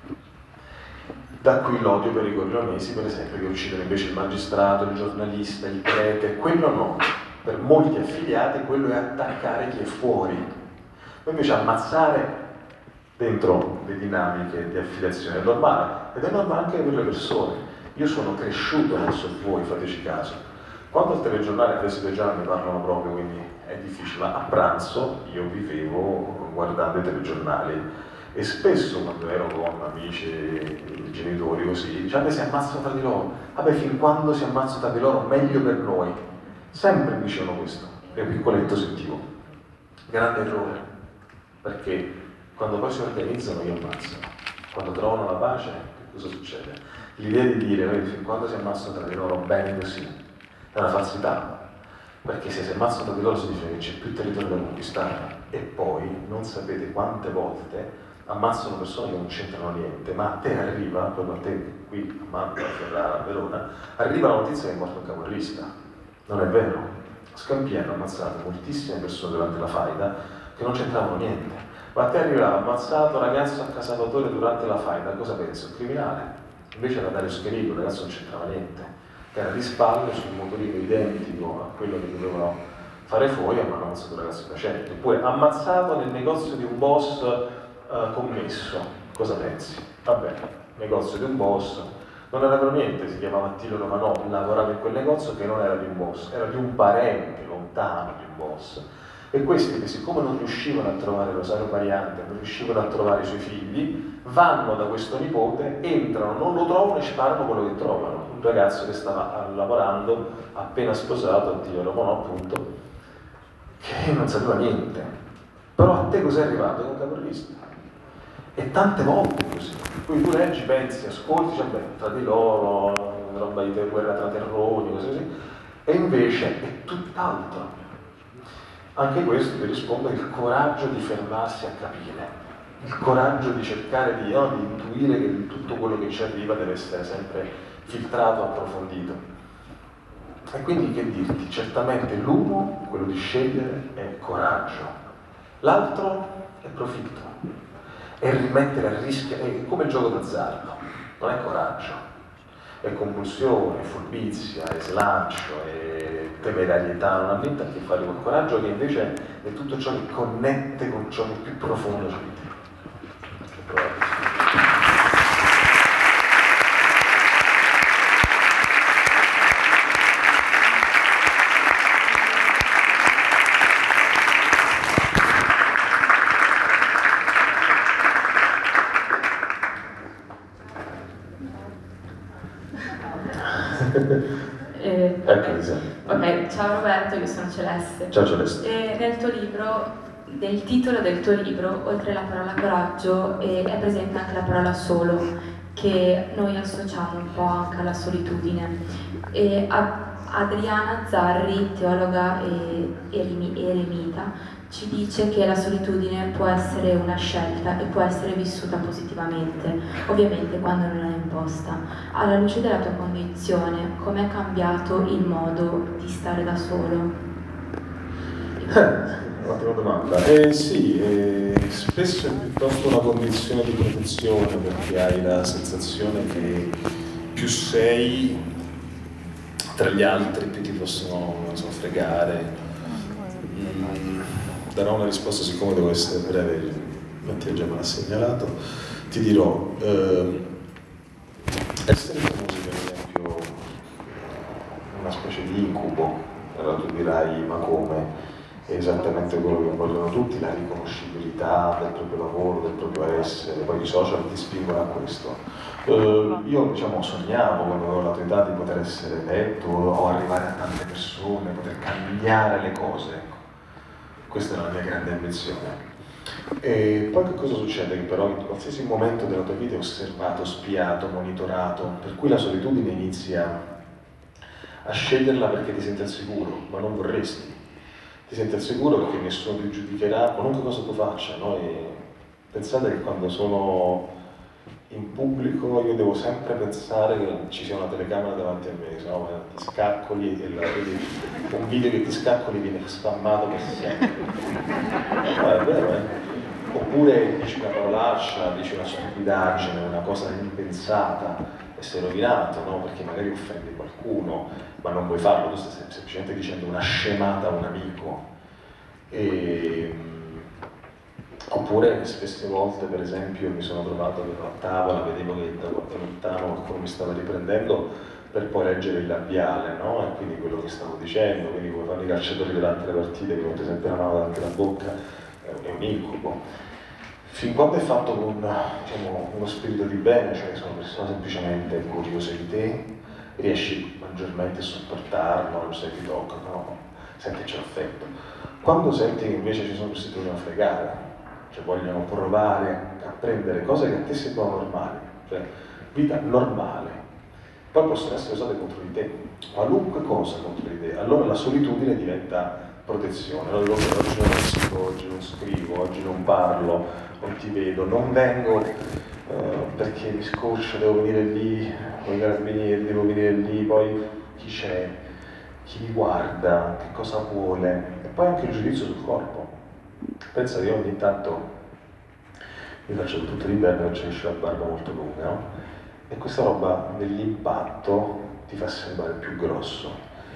Da qui l'odio per i corleonesi, per esempio, che uccidono invece il magistrato, il giornalista, il prete. Quello no, per molti affiliati quello è attaccare chi è fuori. Ma invece ammazzare dentro le dinamiche di affiliazione è normale, ed è normale anche per le persone. Io sono cresciuto, non so voi, fateci caso. Quando il telegiornale, adesso i telegiornali ne parlano proprio, quindi è difficile, ma a pranzo io vivevo guardando i telegiornali. E spesso quando ero con amici, genitori così, diciamo, si ammazzano tra di loro. Vabbè, fin quando si ammazzano tra di loro, meglio per noi. Sempre mi dicevano questo. E piccoletto sentivo. Grande errore. Perché quando poi si organizzano io ammazzano. Quando trovano la pace, che cosa succede? L'idea di dire, vedi, fin quando si ammazzano tra di loro, bene così, è una falsità. Perché se si ammazzano tra di loro significa che c'è più territorio da conquistare. E poi non sapete quante volte ammazzano persone che non c'entrano niente, ma a te arriva, proprio a te qui a Manta, a Ferrara, a Verona, arriva la notizia che è morto un camorrista. Non è vero. A Scampia hanno ammazzato moltissime persone durante la faida che non c'entravano niente. Ma a te arrivava ammazzato ragazzo a Casa Salvatore durante la faida, cosa penso? Un criminale. Invece era Dario Scherico, il ragazzo non c'entrava niente, che era di spalle su un motorino identico a quello che dovevano fare fuori, ma hanno ammazzato un ragazzo innocente. Oppure ammazzato nel negozio di un boss Uh, commesso, cosa pensi? Vabbè, negozio di un boss, non era per niente, si chiamava Attilio Romanò, lavorava in quel negozio che non era di un boss, era di un parente lontano di un boss. E questi che siccome non riuscivano a trovare Rosario Pariante, non riuscivano a trovare i suoi figli, vanno da questo nipote, entrano, non lo trovano e sparano quello che trovano. Un ragazzo che stava lavorando, appena sposato, Attilio Romanò appunto, che non sapeva niente. Però a te cos'è arrivato? È un camorrista. E tante volte così, poi tu leggi, pensi, ascolti, cioè, beh, tra di loro, roba di guerra tra terroni, così così, e invece è tutt'altro. Anche questo ti risponde il coraggio di fermarsi a capire, il coraggio di cercare di, no, di intuire che tutto quello che ci arriva deve essere sempre filtrato, approfondito. E quindi che dirti? Certamente l'uno, quello di scegliere, è coraggio, l'altro è profitto, è rimettere a rischio, è come il gioco d'azzardo, non è coraggio, è compulsione, è furbizia, è slancio, è temerarietà, non ha niente a che fare con coraggio, che invece è tutto ciò che connette con ciò che è più profondo su di te.
Eh,
Ecco, Lisa.
ok, ciao Roberto, io sono Celeste.
Ciao Celeste.
E nel tuo libro, nel titolo del tuo libro, oltre alla parola coraggio, eh, è presente anche la parola solo, che noi associamo un po' anche alla solitudine. E a- Adriana Zarri, teologa e eremi- eremita, ci dice che la solitudine può essere una scelta e può essere vissuta positivamente, ovviamente quando non è imposta. Alla luce della tua condizione, com'è cambiato il modo di stare da solo?
Eh, ottima domanda. Eh sì, eh, spesso è piuttosto una condizione di protezione, perché hai la sensazione che più sei tra gli altri, più ti possono, non so, fregare. Mm, darò una risposta, siccome devo essere breve, Mattia già me l'ha segnalato. Ti dirò, eh, essere famosi per esempio una specie di incubo. Allora tu dirai, ma come? È esattamente quello che vogliono tutti, la riconoscibilità del proprio lavoro, del proprio essere, poi i social ti spingono a questo. Uh, io diciamo sognavo quando avevo la tua età di poter essere letto o arrivare a tante persone, poter cambiare le cose, ecco. Questa è la mia grande ambizione. E poi che cosa succede? Che però in qualsiasi momento della tua vita è osservato, spiato, monitorato, per cui la solitudine inizia a sceglierla perché ti senti al sicuro, ma non vorresti. Ti senti al sicuro perché nessuno ti giudicherà, qualunque cosa tu faccia, no? E pensate che quando sono in pubblico io devo sempre pensare che ci sia una telecamera davanti a me, se no ti scaccoli e la, vedi, un video che ti scaccoli viene spammato per sempre. No, è vero, eh? Oppure dici una parolaccia, dici una stupidaggine, una cosa impensata e sei rovinato, no? Perché magari offendi qualcuno, ma non vuoi farlo, tu stai semplicemente dicendo una scemata a un amico. E, oppure spesse volte, per esempio, mi sono trovato a tavola, vedevo che da lontano qualcuno mi stava riprendendo per poi leggere il labiale, no? E quindi quello che stavo dicendo, quindi come fanno i calciatori durante le partite, che mettono sempre la mano davanti alla bocca, è un incubo. Fin quando è fatto con, diciamo, uno spirito di bene, cioè sono persone semplicemente curiose di te, riesci maggiormente a sopportarlo, se ti toccano, no? Senti c'è affetto. Quando senti che invece ci sono questi che vogliono fregare, cioè vogliono provare a prendere cose che a te sembrano normali, cioè vita normale, poi possono essere usate contro di te, qualunque cosa contro di te, allora la solitudine diventa protezione. Allora oggi non esco, oggi non scrivo, oggi non parlo, non ti vedo, non vengo eh, perché mi scoccio, devo venire lì, con i carabinieri, devo venire lì, poi chi c'è, chi mi guarda, che cosa vuole, e poi anche il giudizio sul corpo. Pensa che io ogni tanto mi faccio tutto l'inverno e c'è la barba molto lunga, no? E questa roba dell'impatto ti fa sembrare più grosso.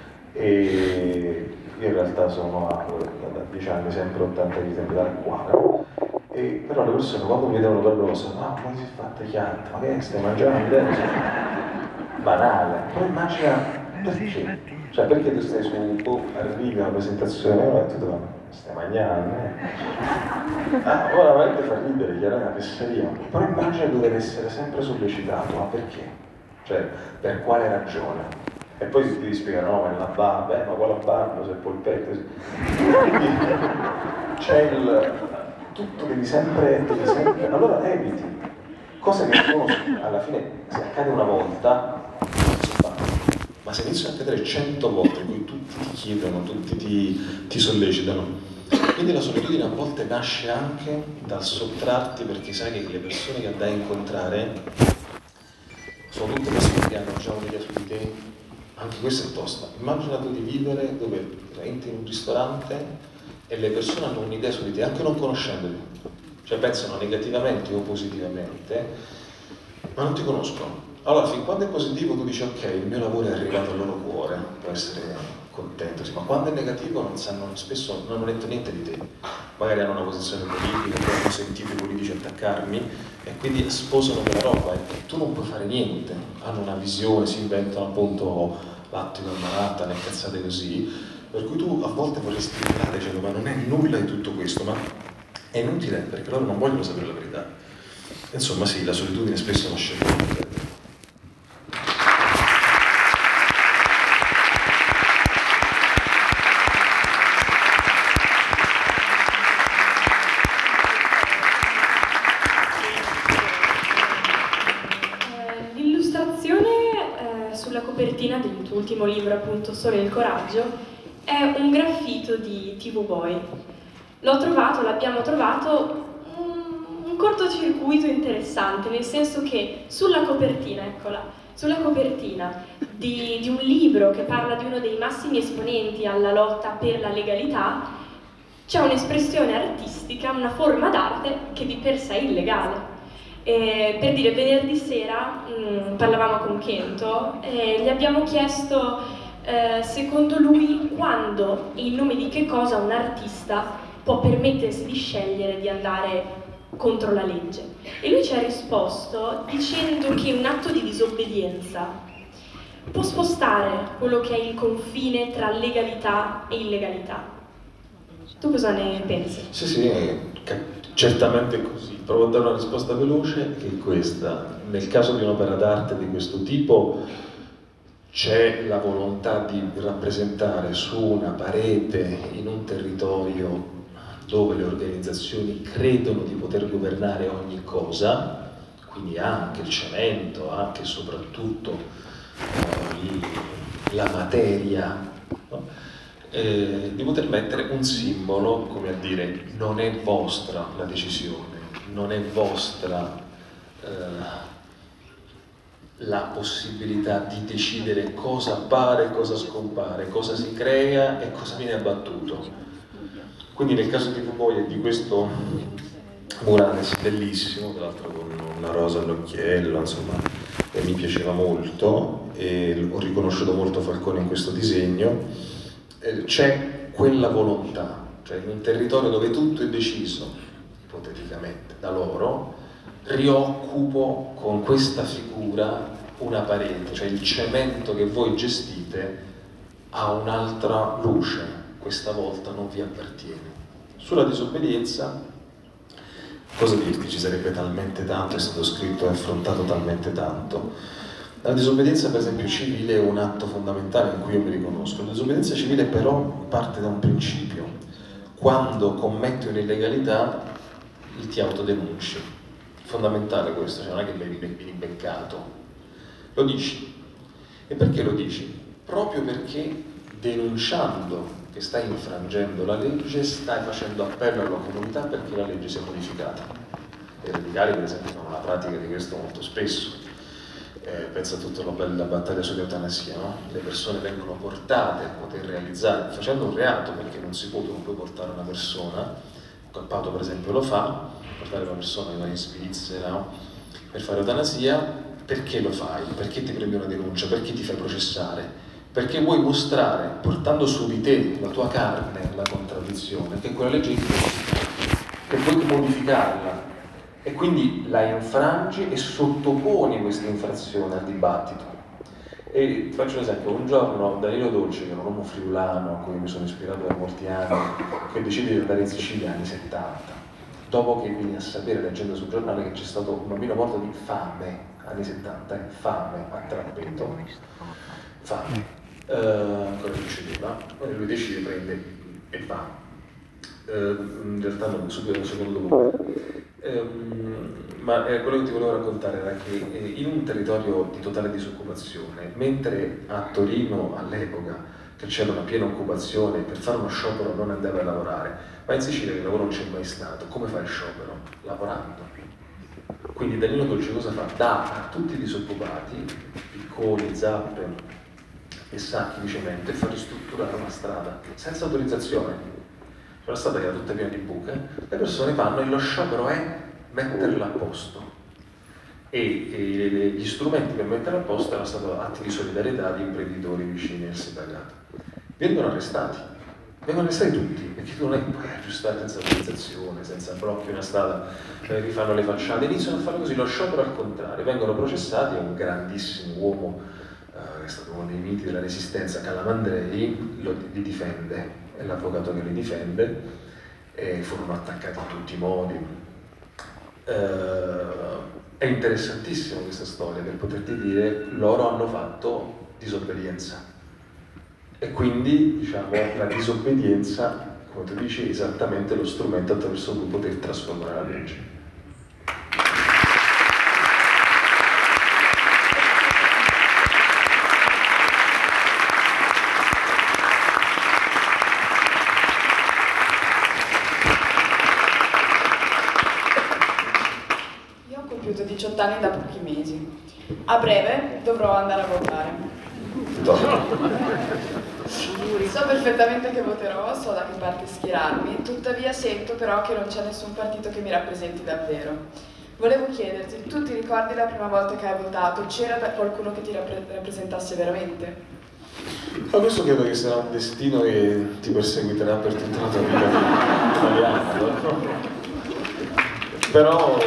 E io in realtà sono a, da dieci anni sempre ottanta chili da qua, no? E però le persone quando mi vedono la barba sono, ma come si è fatta chianta? Ma che stai mangiando? Banale. Però immagina perché? Cioè perché tu stai su, oh, arrivi a una presentazione e tu dici, stai mangiando, eh? Ah, ora veramente fa ridere, chiaro, è una fesseria. Però immagina tu devi essere sempre sollecitato, ma perché? Cioè, per quale ragione? E poi ti devi spiegare, no, ma è la barba, eh, ma quale barba, se poi il petto. Quindi c'è il... tutto devi sempre, devi sempre... Allora eviti. Cose che conosci, alla fine, se accade una volta, ma se iniziano a accadere cento volte, in cui tutti ti chiedono, tutti ti, ti sollecitano, Quindi la solitudine a volte nasce anche dal sottrarti, perché sai che le persone che andai a incontrare sono tutte persone che hanno già un'idea su di te. Anche questo è tosta. Immagina tu di vivere dove entri in un ristorante e le persone hanno un'idea su di te, anche non conoscendoti. Cioè pensano negativamente o positivamente, ma non ti conoscono. Allora, fin quando è positivo tu dici ok, il mio lavoro è arrivato al loro cuore, può essere contento, sì, ma quando è negativo non sanno, spesso non hanno detto niente di te. Magari hanno una posizione politica, poi hanno sentito i politici attaccarmi e quindi sposano quella roba e tu non puoi fare niente. Hanno una visione, si inventano appunto l'attimo a Manhattan e cazzate così, per cui tu a volte vorresti gridare dicendo ma non è nulla di tutto questo, ma è inutile perché loro non vogliono sapere la verità. Insomma sì, la solitudine spesso nasce fuori.
Copertina del tuo ultimo libro, appunto Solo il coraggio, è un graffito di T V Boy. L'ho trovato, l'abbiamo trovato un, un cortocircuito interessante, nel senso che sulla copertina, eccola, sulla copertina di, di un libro che parla di uno dei massimi esponenti alla lotta per la legalità, c'è un'espressione artistica, una forma d'arte che di per sé è illegale. Eh, per dire, venerdì sera mh, parlavamo con Kento e gli abbiamo chiesto eh, secondo lui quando e in nome di che cosa un artista può permettersi di scegliere di andare contro la legge. E lui ci ha risposto dicendo che un atto di disobbedienza può spostare quello che è il confine tra legalità e illegalità. Tu cosa ne pensi?
Sì, sì, è certamente così. Provo a dare una risposta veloce, che è questa. Nel caso di un'opera d'arte di questo tipo c'è la volontà di rappresentare su una parete in un territorio dove le organizzazioni credono di poter governare ogni cosa, quindi anche il cemento, anche e soprattutto eh, la materia, no? Eh, di poter mettere un simbolo, come a dire, non è vostra la decisione, non è vostra eh, la possibilità di decidere cosa appare, cosa scompare, cosa si crea e cosa viene abbattuto. Quindi nel caso di T V Boy e di questo murales bellissimo, tra l'altro con una rosa all'occhiello, insomma, e mi piaceva molto e ho riconosciuto molto Falcone in questo disegno. C'è quella volontà, cioè in un territorio dove tutto è deciso, ipoteticamente, da loro, rioccupo con questa figura una parete, cioè il cemento che voi gestite ha un'altra luce, questa volta non vi appartiene. Sulla disobbedienza, cosa dirti? Ci sarebbe talmente tanto, è stato scritto e affrontato talmente tanto. La disobbedienza, per esempio, civile è un atto fondamentale in cui io mi riconosco. La disobbedienza civile però parte da un principio. Quando commetti un'illegalità, ti autodenunci. Fondamentale questo, cioè non è che vieni beccato. Lo dici. E perché lo dici? Proprio perché denunciando che stai infrangendo la legge, stai facendo appello alla comunità perché la legge sia modificata. I radicali, per esempio, fanno la pratica di questo molto spesso. Eh, pensa a tutta la bella battaglia sull'eutanasia, no? Le persone vengono portate a poter realizzare, facendo un reato, perché non si può, tu non puoi portare una persona, Cappato per esempio lo fa, portare una persona che va in Svizzera, no? Per fare eutanasia, perché lo fai? Perché ti prendi una denuncia? Perché ti fai processare? Perché vuoi mostrare, portando su di te la tua carne, la contraddizione, che quella legge è ingiusta, che puoi modificarla. E quindi la infrangi e sottoponi questa infrazione al dibattito. E ti faccio un esempio, un giorno Danilo Dolce, che è un uomo friulano a cui mi sono ispirato da molti anni, che decide di andare in Sicilia anni settanta, dopo che vieni a sapere, leggendo sul giornale, che c'è stato un bambino morto di fame, anni settanta, eh, fame a Trappeto, fame, uh, ancora succedeva, e lui decide, prende e va. Uh, in realtà non subito, secondo dopo. Um, ma eh, quello che ti volevo raccontare era che eh, in un territorio di totale disoccupazione, mentre a Torino all'epoca che c'era una piena occupazione, per fare uno sciopero non andava a lavorare, Ma in Sicilia che lavoro non c'è mai stato, come fa il sciopero? Lavorando. Quindi Danilo Dolci cosa fa? Dà a tutti i disoccupati, piccoli, zappe e sacchi di cemento e fa ristrutturare una strada senza autorizzazione. C'è una strada che era tutta piena di buche, le persone vanno e lo sciopero è metterla a posto. E, e gli strumenti per metterla a posto erano stati atti di solidarietà di imprenditori vicini al sindacato. Vengono arrestati, vengono arrestati tutti, perché tu non è che puoi aggiustare senza autorizzazione, senza blocchi una strada, eh, rifanno le facciate, iniziano a fare così, lo sciopero al contrario, vengono processati. È un grandissimo uomo, eh, che è stato uno dei miti della resistenza, Calamandrei, lo, li difende, è l'avvocato che li difende, e furono attaccati in tutti i modi. Eh, è interessantissima questa storia per poterti dire loro hanno fatto disobbedienza e quindi diciamo la disobbedienza, come tu dici, è esattamente lo strumento attraverso cui poter trasformare la legge.
diciotto anni da pochi mesi. A breve dovrò andare a votare. So perfettamente che voterò, so da che parte schierarmi, tuttavia sento però che non c'è nessun partito che mi rappresenti davvero. Volevo chiederti, tu ti ricordi la prima volta che hai votato? C'era qualcuno che ti rappre- rappresentasse veramente?
Ma questo credo che sarà un destino che ti perseguiterà per tutta la tua vita italiana, no? Però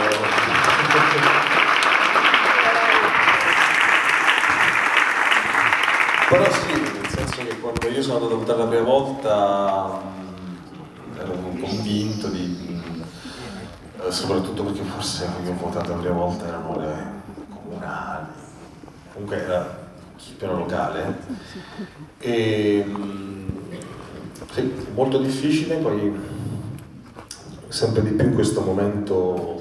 Però sì, nel senso che quando io sono andato a votare la prima volta mh, ero convinto di, mh, soprattutto perché forse io ho votato la prima volta erano le comunali, comunque era sul piano locale, e mh, sì, molto difficile, poi sempre di più in questo momento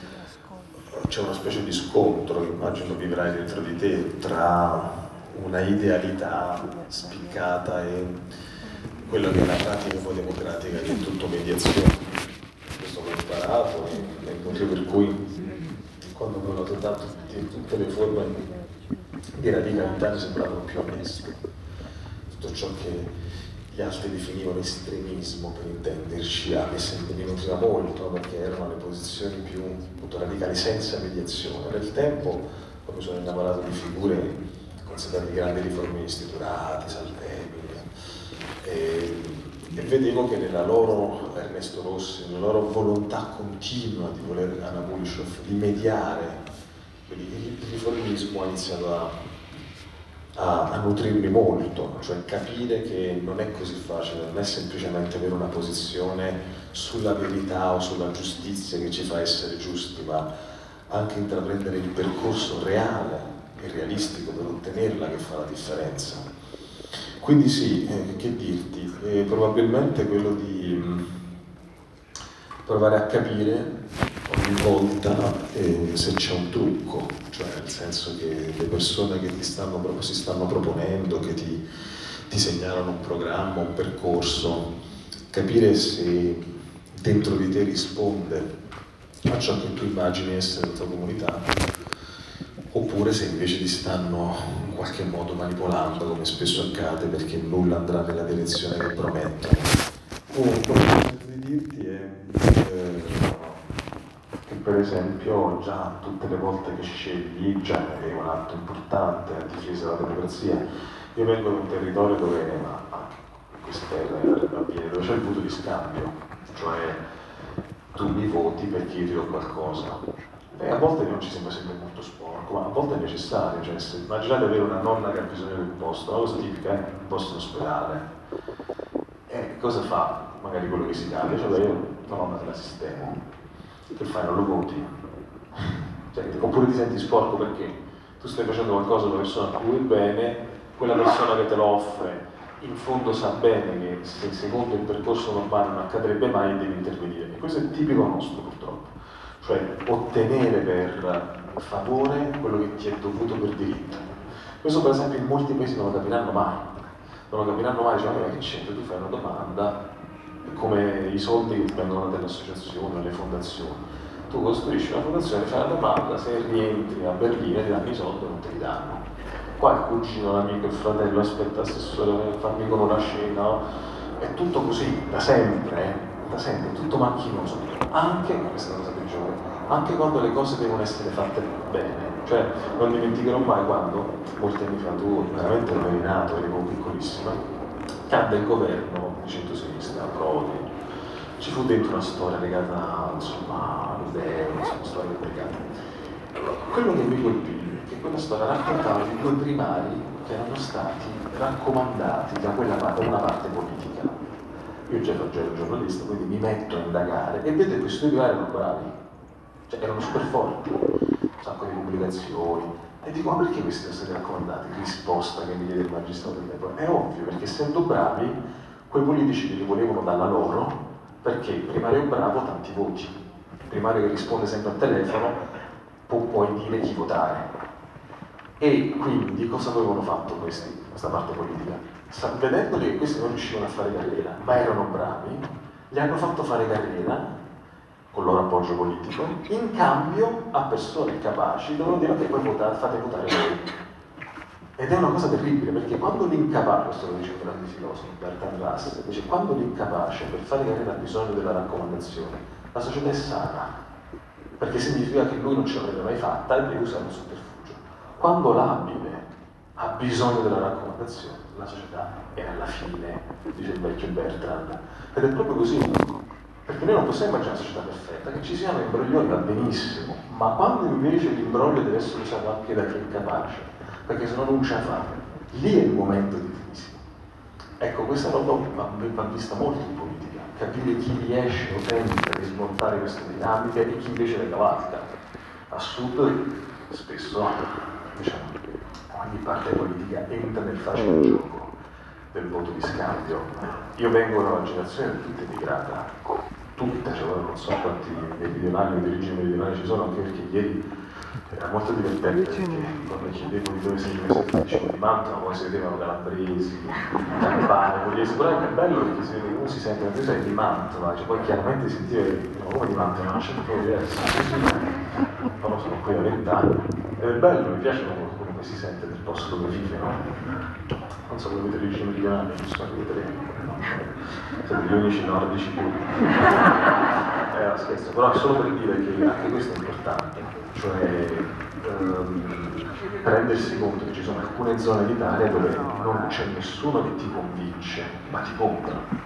c'è una specie di scontro, che immagino vivrai dentro di te, tra una idealità spiccata e quella che è la pratica poi democratica, che è tutto mediazione. Questo l'ho imparato e è il motivo per cui quando mi ho notato tanto tutte le forme di radicalità mi sembravano più oneste. Tutto ciò che gli altri definivano estremismo, per intenderci, a me sempre mi nutriva molto, perché erano le posizioni più appunto, radicali senza mediazione. Nel tempo poi mi sono innamorato di figure considerati grandi riformisti, Turati, Salvemini, e, e vedevo che nella loro, Ernesto Rossi, nella loro volontà continua di voler, Anna Pulishov, di mediare, quindi il riformismo ha iniziato a, a, a nutrirmi molto, cioè capire che non è così facile, non è semplicemente avere una posizione sulla verità o sulla giustizia che ci fa essere giusti, ma anche intraprendere il percorso reale e realistico per ottenerla che fa la differenza. Quindi sì, eh, che dirti, eh, probabilmente quello di mh, provare a capire ogni volta eh, se c'è un trucco, cioè nel senso che le persone che ti stanno, si stanno proponendo, che ti, ti segnalano un programma, un percorso, capire se dentro di te risponde a ciò che tu immagini essere la tua comunità, oppure se invece ti stanno in qualche modo manipolando, come spesso accade, perché nulla andrà nella direzione che promettono. Comunque, quello che sento di dirti è eh, che per esempio già tutte le volte che scegli, già è un atto importante a difesa della democrazia. Io vengo da un territorio dove, ma anche queste terre, dove c'è il voto di scambio, cioè tu mi voti perché io ti do qualcosa. E a volte non ci sembra sempre molto sporco, ma a volte è necessario, cioè se immaginate avere una nonna che ha bisogno di un posto, una cosa tipica è un posto in ospedale, e cosa fa magari quello che si cade? Cioè io la nonna te la sistemo, che fai? Non lo voti? Cioè, oppure ti senti sporco perché tu stai facendo qualcosa a una persona a cui vuoi bene, quella persona che te lo offre in fondo sa bene che se secondo il percorso normale non accadrebbe mai devi intervenire, e questo è tipico nostro purtroppo. Cioè ottenere per favore quello che ti è dovuto per diritto. Questo per esempio in molti paesi non lo capiranno mai, non lo capiranno mai, diciamo, ma che c'entra, tu fai una domanda, come i soldi che vengono dalle associazioni, dalle fondazioni. Tu costruisci una fondazione, fai la domanda, se rientri a Berlino ti danno i soldi o non te li danno. Qua il cugino, l'amico, il fratello, aspetta assessore, fammi con una scena, no? È tutto così, da sempre, eh? da sempre, tutto macchinoso. Anche, questa è la cosa peggiore, anche quando le cose devono essere fatte bene. Cioè, non dimenticherò mai quando, molti anni fa, tu veramente non eri nato, eri piccolissima, cadde il governo di centrosinistra, Prodi. Ci fu dentro una storia legata, insomma, all'idea, insomma, storia complicata. Quello che mi colpì è che quella storia raccontava di due primari che erano stati raccomandati da quella parte, da una parte politica. Io già ero giornalista, quindi mi metto a indagare e vedo che questi due primari erano bravi, cioè erano super forti, un sacco di pubblicazioni. E dico, ma perché questi sono stati raccomandati? Risposta che mi diede il magistrato del tempo. È ovvio, perché essendo bravi, quei politici li volevano dalla loro, perché il primario bravo tanti voti, il primario che risponde sempre al telefono può poi dire chi votare. E quindi cosa avevano fatto questi, questa parte politica? Vedendo che questi non riuscivano a fare carriera, ma erano bravi, gli hanno fatto fare carriera con il loro appoggio politico, in cambio a persone capaci dovevano dire che poi votate, fate votare voi. Ed è una cosa terribile, perché quando l'incapace, questo lo dice un grande filosofo, Bertrand Russell, dice quando l'incapace per fare carriera ha bisogno della raccomandazione, la società è sana, perché significa che lui non ce l'avrebbe mai fatta e deve usare un sotterfugio. Quando l'abile ha bisogno della raccomandazione, la società è alla fine, dice il vecchio Bertrand. Ed è proprio così, perché noi non possiamo immaginare una società perfetta, che ci siano imbroglioni va benissimo, ma quando invece l'imbroglio deve essere usato anche da chi è incapace, perché se no non ce la fa, lì è il momento di crisi. Ecco, questa roba va, va vista molto in politica, capire chi riesce o tenta di smontare queste dinamiche e chi invece le cavalca. A sud spesso, diciamo, ogni parte politica entra nel facile gioco del voto di scambio. Io vengo da una generazione tutta emigrata, tutta, cioè non so quanti meridionali o di origine meridionale ci sono, anche perché ieri era molto divertente, perché quando chiedevo di dove sei messo dicevo di Mantova, poi si vedevano calabresi, campane, pugliesi, però è bello perché si vede, uno si sente, ma tu sei di Mantova, cioè poi chiaramente si sentiva, no, come di Mantova, non c'è proprio diverso, però sono qui da vent'anni, ed è bello, mi piace come si sente del posto dove vive, no? Non so, come avete origine meridionale, ci sono due tre, no? Siete gli unici nordici più. Eh, scherzo, però è solo per dire che anche questo è importante, cioè ehm, rendersi conto che ci sono alcune zone d'Italia dove non c'è nessuno che ti convince, ma ti compra.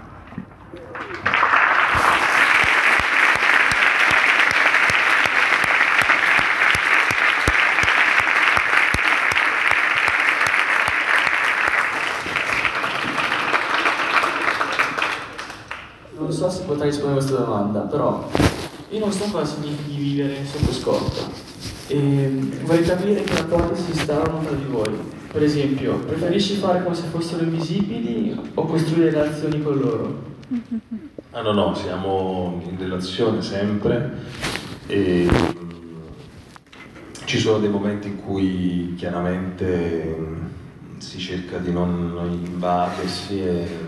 Non so se potrei rispondere a questa domanda, però io non so cosa significhi vivere sotto scorta e vorrei capire che rapporti si instaurano tra di voi. Per esempio, preferisci fare come se fossero invisibili o costruire relazioni con loro?
Ah no, no, siamo in relazione sempre e ci sono dei momenti in cui chiaramente si cerca di non invadersi e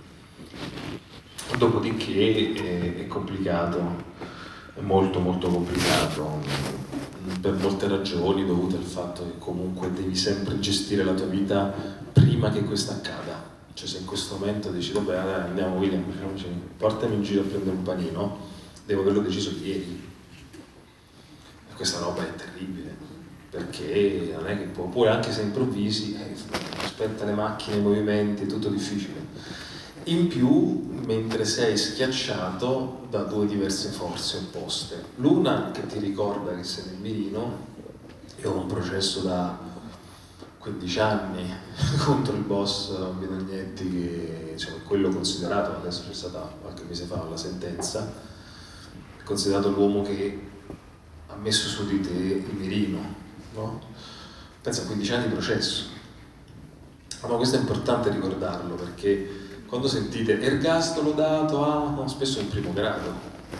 dopodiché è, è complicato, è molto molto complicato per molte ragioni dovute al fatto che comunque devi sempre gestire la tua vita prima che questo accada. Cioè se in questo momento dici vabbè andiamo William, portami in giro a prendere un panino, devo averlo deciso ieri. E questa roba è terribile, perché non è che può, oppure anche se improvvisi, eh, aspetta le macchine, i movimenti, è tutto difficile. In più, mentre sei schiacciato da due diverse forze opposte. L'una che ti ricorda che sei nel mirino, io ho un processo da quindici anni contro il boss Bidognetti, che diciamo, è quello considerato, adesso c'è stata qualche mese fa la sentenza, è considerato l'uomo che ha messo su di te il mirino, no? Pensa a quindici anni di processo. Ma questo è importante ricordarlo perché quando sentite ergastolo dato a, no, spesso è in primo grado.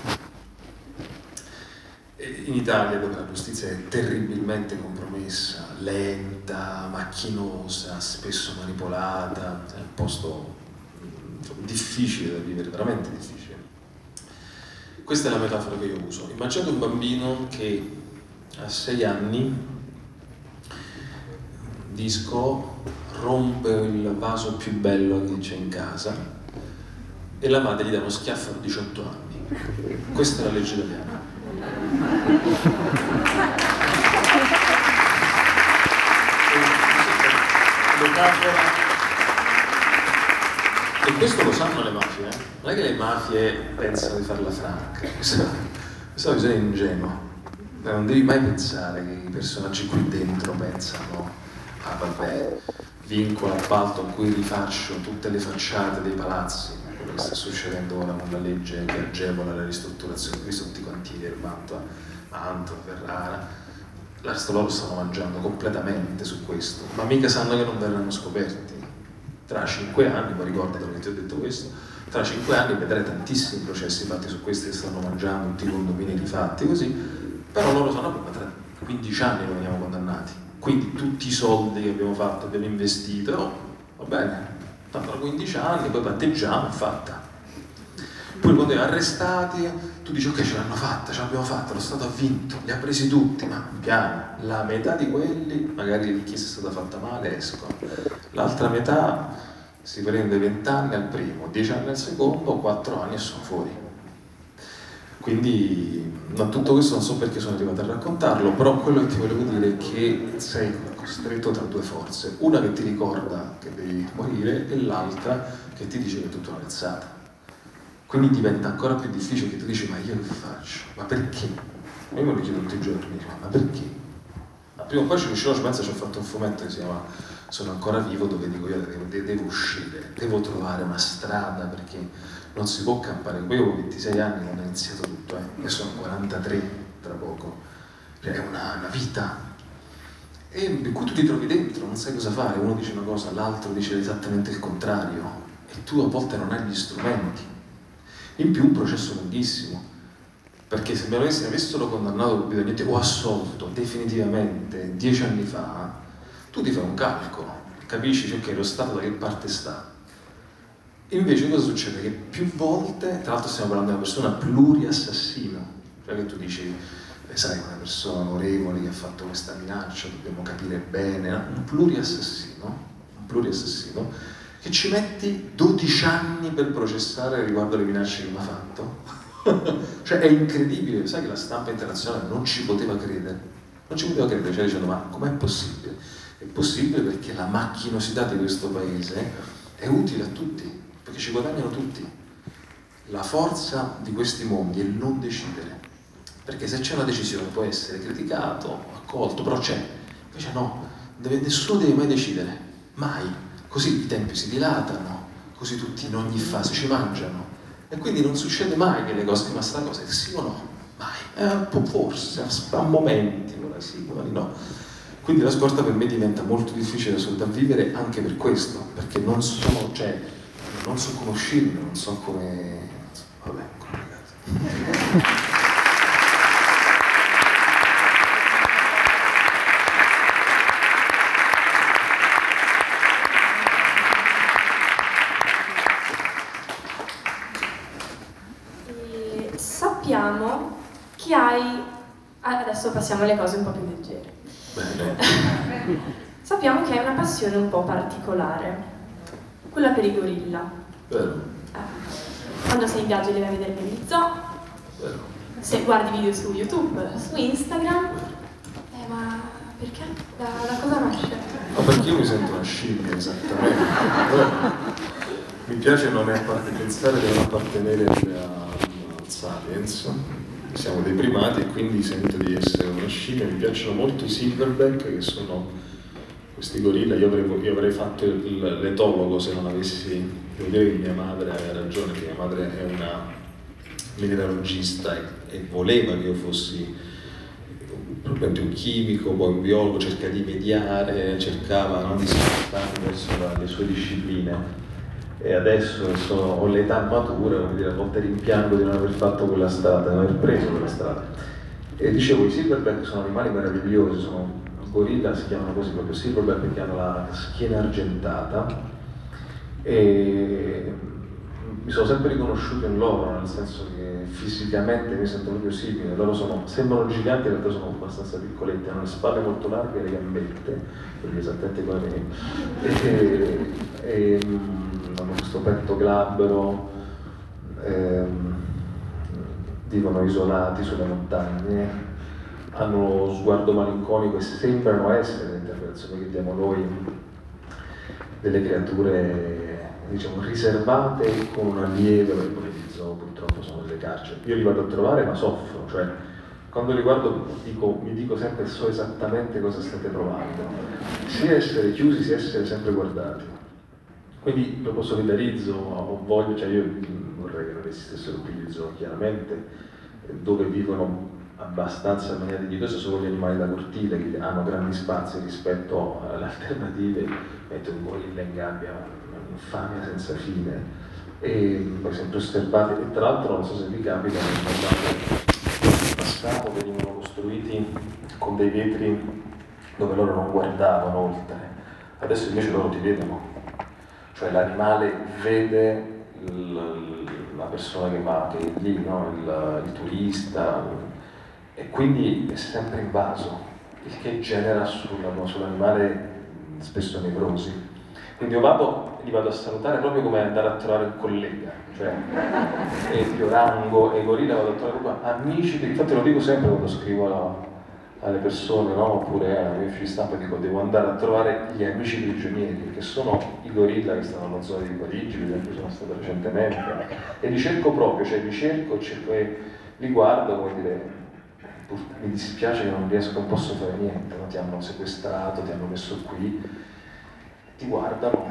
E in Italia dove la giustizia è terribilmente compromessa, lenta, macchinosa, spesso manipolata, è un posto difficile da vivere, veramente difficile. Questa è la metafora che io uso. Immaginate un bambino che a sei anni, disco, rompe il vaso più bello che c'è in casa e la madre gli dà uno schiaffo a diciotto anni. Questa è la legge italiana. Metafora. E questo lo sanno le mafie, eh? Non è che le mafie pensano di farla franca, questo è bisogno ingenuo. Non devi mai pensare che i personaggi qui dentro pensano, ah vabbè, vinco l'appalto in cui rifaccio tutte le facciate dei palazzi, quello che sta succedendo ora con la legge che agevola la ristrutturazione, qui tutti i cantieri, Mantova, Mantova, Ferrara, l'Arsto loro stanno mangiando completamente su questo, ma mica sanno che non verranno scoperti. Tra cinque anni, poi ricordate che ti ho detto questo, tra cinque anni vedrai tantissimi processi fatti su questi che stanno mangiando, tutti i condomini rifatti così, però loro sanno che tra quindici anni lo veniamo condannati. Quindi tutti i soldi che abbiamo fatto, abbiamo investito, oh, va bene, tra quindici anni, poi patteggiamo, è fatta. Poi quando li hanno arrestati, tu dici ok, ce l'hanno fatta, ce l'abbiamo fatta, lo Stato ha vinto, li ha presi tutti, ma piano, la metà di quelli, magari chi si è stata fatta male, escono. L'altra metà si prende venti anni al primo, dieci anni al secondo, quattro anni e sono fuori. Quindi, no, tutto questo non so perché sono arrivato a raccontarlo, però quello che ti volevo dire è che sei costretto tra due forze, una che ti ricorda che devi morire e l'altra che ti dice che è tutta una cazzata. Quindi diventa ancora più difficile, che tu dici ma io che faccio? Ma perché? Io me lo chiedo tutti i giorni, ma perché? Ma prima o poi ci riuscirò, ci penso, ci ho fatto un fumetto che si chiama Sono ancora vivo, dove dico io devo, devo uscire, devo trovare una strada, perché non si può campare. Poi io avevo ventisei anni quando ho iniziato tutto, eh. Io sono quarantatré tra poco, cioè è una, una vita e in cui tu ti trovi dentro, non sai cosa fare, uno dice una cosa, l'altro dice esattamente il contrario e tu a volte non hai gli strumenti. In più un processo lunghissimo, perché se me lo avessero condannato o assolto definitivamente dieci anni fa, tu ti fai un calcolo, capisci che okay, lo Stato da che parte sta. Invece cosa succede? Che più volte, tra l'altro stiamo parlando di una persona pluriassassino, cioè che tu dici, eh, sai, una persona onorevole che ha fatto questa minaccia, dobbiamo capire bene, no? un pluriassassino, un pluriassassino, che ci metti dodici anni per processare riguardo alle minacce che mi ha fatto. Cioè è incredibile, sai che la stampa internazionale non ci poteva credere, non ci poteva credere, cioè dicendo ma com'è possibile? È possibile perché la macchinosità di questo paese è utile a tutti, perché ci guadagnano tutti. La forza di questi mondi è il non decidere, perché se c'è una decisione può essere criticato, accolto, però c'è, invece no, deve, nessuno deve mai decidere, mai. Così i tempi si dilatano, così tutti in ogni fase ci mangiano e quindi non succede mai che le cose, ma sta cosa è sì o no? Mai, eh, forse a momenti, ora sì, ora no. Quindi la scorta per me diventa molto difficile da vivere anche per questo, perché non sono, cioè, non so come uscirne, non so come... vabbè, complicato.
Sappiamo che hai... Adesso passiamo alle cose un po' più leggere.
Bene.
Sappiamo che hai una passione un po' particolare, quella per i gorilla.
Vero.
Eh. Quando sei in viaggio devi vedere negli zoo,
Vero.
se guardi video su YouTube, su Instagram. Eh, ma perché? Da, da cosa nasce?
Ma perché io mi sento una scimmia, esattamente. Mi piace non pensare di non appartenere a Sapiens, siamo dei primati e quindi sento di essere una scimmia. Mi piacciono molto i silverback, che sono questi gorilla. Io avrei, io avrei fatto il, l'etologo se non avessi, devo dire che mia madre aveva ragione, che mia madre è una mineralogista e, e voleva che io fossi probabilmente un chimico, poi un biologo, cerca di mediare, cercava no, di spostarmi verso la, le sue discipline. E adesso che sono, ho l'età matura, come dire, a volte rimpiango di non aver fatto quella strada, di non aver preso quella strada. E dicevo, i silverback sono animali meravigliosi, sono gorilla, si chiamano così proprio silverback perché hanno la schiena argentata e mi sono sempre riconosciuto in loro, nel senso che fisicamente mi sento proprio simile. Loro sono, sembrano giganti, in realtà sono abbastanza piccoletti, hanno le spalle molto larghe e le gambette, quindi esattamente come me, e, e, e hanno questo petto glabro, ehm, vivono isolati sulle montagne, hanno lo sguardo malinconico e sembrano essere, l'interpretazione che diamo noi, delle creature, diciamo, riservate con una lieve, lo ipotizzo, purtroppo sono delle carceri. Io li vado a trovare ma soffro, cioè quando li guardo dico, mi dico sempre so esattamente cosa state provando, sia essere chiusi sia essere sempre guardati. Quindi lo solidarizzo, ho voglia, cioè io vorrei che non esistessero più gli zoo, chiaramente, dove vivono abbastanza in maniera dignitosa solo gli animali da cortile, che hanno grandi spazi rispetto alle alternative, metto un gorilla in gabbia, un'infamia senza fine, e poi sempre osservati, e tra l'altro non so se vi capita, nel passato venivano costruiti con dei vetri dove loro non guardavano oltre, adesso invece loro ti vedono, cioè l'animale vede il, la persona che va, che è lì, no? il, il turista, e quindi è sempre invaso, il che genera sulla, sull'animale spesso nevrosi. Quindi io vado e li vado a salutare proprio come andare a trovare un collega, cioè e Piorango e Gorilla vado a trovare proprio amici, infatti lo dico sempre quando scrivo la, alle persone, no? Oppure ai miei uffici stampa, dico devo andare a trovare gli amici prigionieri, che sono i gorilla che stanno allo zoo di Parigi, per esempio sono stato recentemente, e li cerco proprio, cioè li cerco, cerco e li guardo, come dire, mi dispiace che non riesco, non posso fare niente, no? Ti hanno sequestrato, ti hanno messo qui, ti guardano.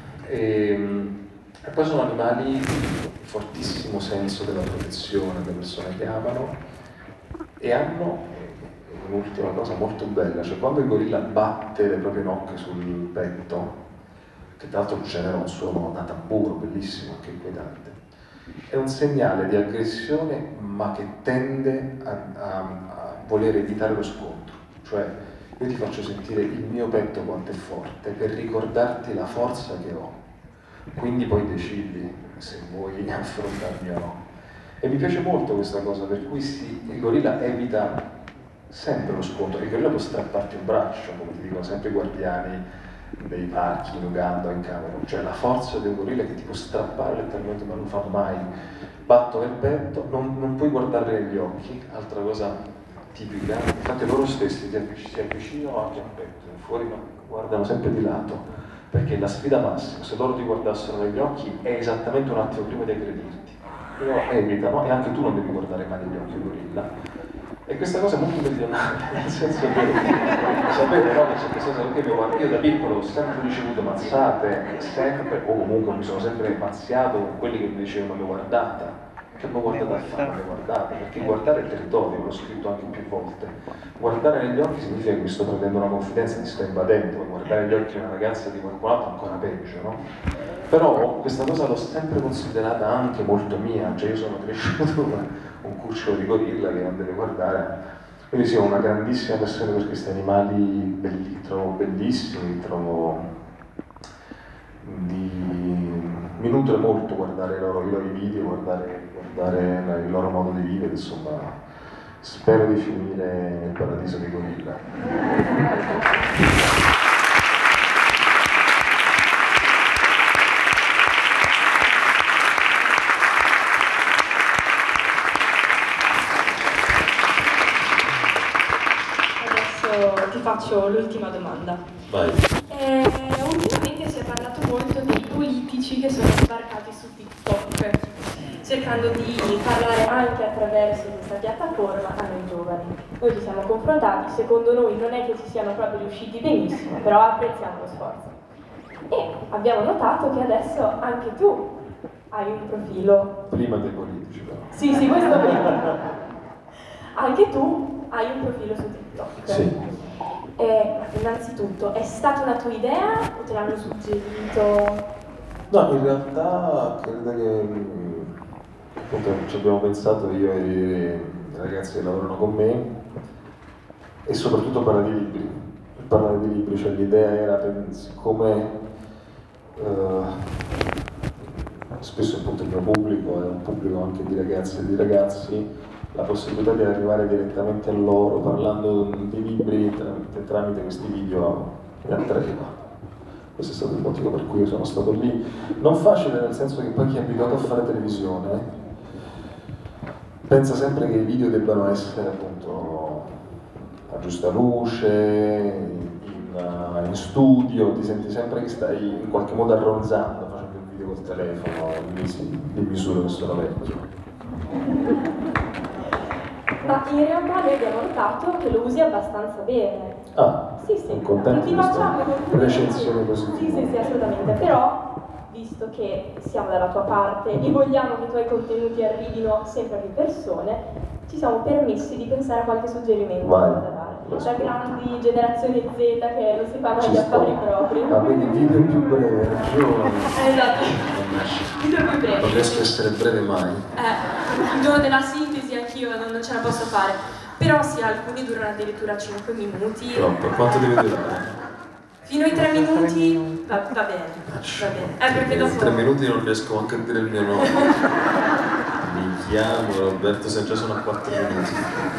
E, e poi sono animali di fortissimo senso della protezione, delle persone che amano, e hanno un'ultima cosa molto bella, cioè quando il gorilla batte le proprie nocche sul petto, che tra l'altro genera un suono da tamburo bellissimo, anche inquietante, è un segnale di aggressione ma che tende a, a, a voler evitare lo scontro, cioè io ti faccio sentire il mio petto quanto è forte per ricordarti la forza che ho, quindi poi decidi se vuoi affrontarmi o no. E mi piace molto questa cosa, per cui sì, il gorilla evita sempre lo scontro, il gorilla può strapparti un braccio, come ti dicono sempre i guardiani dei parchi in Uganda o in Camerun, cioè la forza del gorilla che ti può strappare letteralmente, ma non lo fanno mai, batto nel petto, non, non puoi guardarli negli occhi, altra cosa tipica, infatti loro stessi si avvicinano anche al petto, fuori ma guardano sempre di lato, perché la sfida massima, se loro ti guardassero negli occhi è esattamente un attimo prima di aggredirti, però evitano, e anche tu non devi guardare mai negli occhi il gorilla. E questa cosa è molto meridionale, nel senso che sapete, no? Che questa cosa che io da piccolo ho sempre ricevuto mazzate, sempre, o comunque mi sono sempre mazziato con quelli che mi dicevano mi guardata, che mi guardata a fare, mi guardate, perché guardare il territorio, l'ho scritto anche più volte, guardare negli occhi significa che mi sto prendendo una confidenza, mi sto invadendo, guardare negli occhi una ragazza di qualcun altro ancora peggio, no? Però questa cosa l'ho sempre considerata anche molto mia, cioè io sono cresciuto un cucciolo di gorilla che non deve guardare, quindi sì, ho una grandissima passione per questi animali, belli, li trovo bellissimi, li trovo di... mi nutre molto guardare i loro, i loro video, guardare, guardare il loro modo di vivere, insomma spero di finire nel paradiso dei gorilla.
Ti faccio l'ultima domanda.
Vai.
Eh, ultimamente si è parlato molto dei politici che sono sbarcati su TikTok, cercando di parlare anche attraverso questa piattaforma a noi giovani. Noi ci siamo confrontati, secondo noi non è che ci siano proprio riusciti benissimo, però apprezziamo lo sforzo. E abbiamo notato che adesso anche tu hai un profilo.
Prima dei politici, però.
Sì, sì, questo prima. Anche tu hai un profilo su TikTok.
Sì.
Eh, innanzitutto, è stata una tua idea o te l'hanno suggerito?
No, in realtà credo che appunto ci abbiamo pensato io e i ragazzi che lavorano con me, e soprattutto parlare di libri. Parlare di libri, cioè l'idea era, siccome eh, spesso appunto il mio pubblico è un pubblico anche di ragazze e di ragazzi, la possibilità di arrivare direttamente a loro parlando di libri tramite, tramite questi video mi attraeva. Questo è stato il motivo per cui io sono stato lì. Non facile, nel senso che poi chi è abituato a fare televisione pensa sempre che i video debbano essere appunto a giusta luce, in, in studio, ti senti sempre che stai in qualche modo arronzando facendo il video col telefono, lì si di misura che sono vecchio.
Ma in realtà noi abbiamo notato che lo usi abbastanza bene.
Ah,
Sì, sì,
sono contento
ti
di questa
facciamo i complimenti.
recensione positiva.
Sì, sì, sì, assolutamente. Però, visto che siamo dalla tua parte e vogliamo che i tuoi contenuti arrivino sempre a più persone, ci siamo permessi di pensare a qualche suggerimento
Vai,
da dare.
lo
Da
ascolto.
grandi generazioni Z che non si fa mai
Ci
gli affari
sto.
propri.
Ah, quindi video più breve, hai ragione.
Esatto. Video più breve.
Non riesco a essere breve mai.
Eh, il dono della sintesi anch'io non, non ce la posso fare. Però sì, alcuni durano addirittura cinque minuti.
Troppo, quanto deve durare?
Fino ai tre minuti va, va bene, va bene. Eh, perché
In
dopo...
tre minuti non riesco anche a dire il mio nome. Mi chiamo Roberto, se già sono a quattro minuti.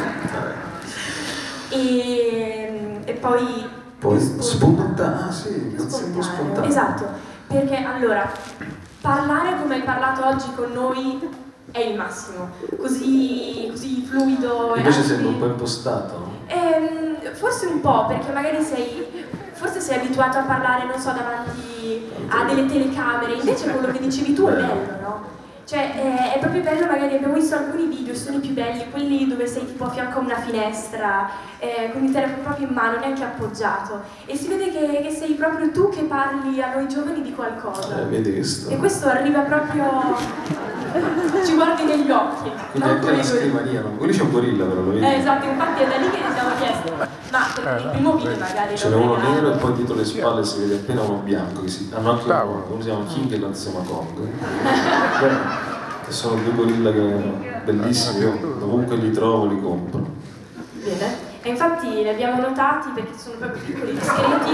E, e poi...
Poi
spontaneo.
spontaneo, ah sì, consiglio spontaneo.
Esatto, perché allora, parlare come hai parlato oggi con noi è il massimo, così, così fluido. e
Invece
anche-
sembra un po' impostato.
Ehm, forse un po', perché magari sei, forse sei abituato a parlare, non so, davanti a delle telecamere, invece quello che dicevi tu è bello, no? Cioè è, è proprio bello, magari abbiamo visto alcuni video, sono i più belli, quelli dove sei tipo a fianco a una finestra, eh, con il telefono proprio in mano, neanche appoggiato, e si vede che, che sei proprio tu che parli a noi giovani di qualcosa.
Eh, vedi che sto.
E questo arriva proprio... ci guardi negli occhi.
Quindi
non
anche
come
la
i
scrivania, no? Quelli c'è un gorilla però, lo vedi?
Eh, esatto, infatti è da lì che ci siamo chiesti, ma per il primo video magari
Ce n'è
non
uno
regalo.
nero e poi dietro le spalle si vede appena uno bianco che si... hanno anche uno, uno si chiama King e l'altro si chiama Kong. Che sono due gorilla che bellissimi, io dovunque li trovo li compro.
Bene, e infatti li abbiamo notati perché sono proprio piccoli discreti,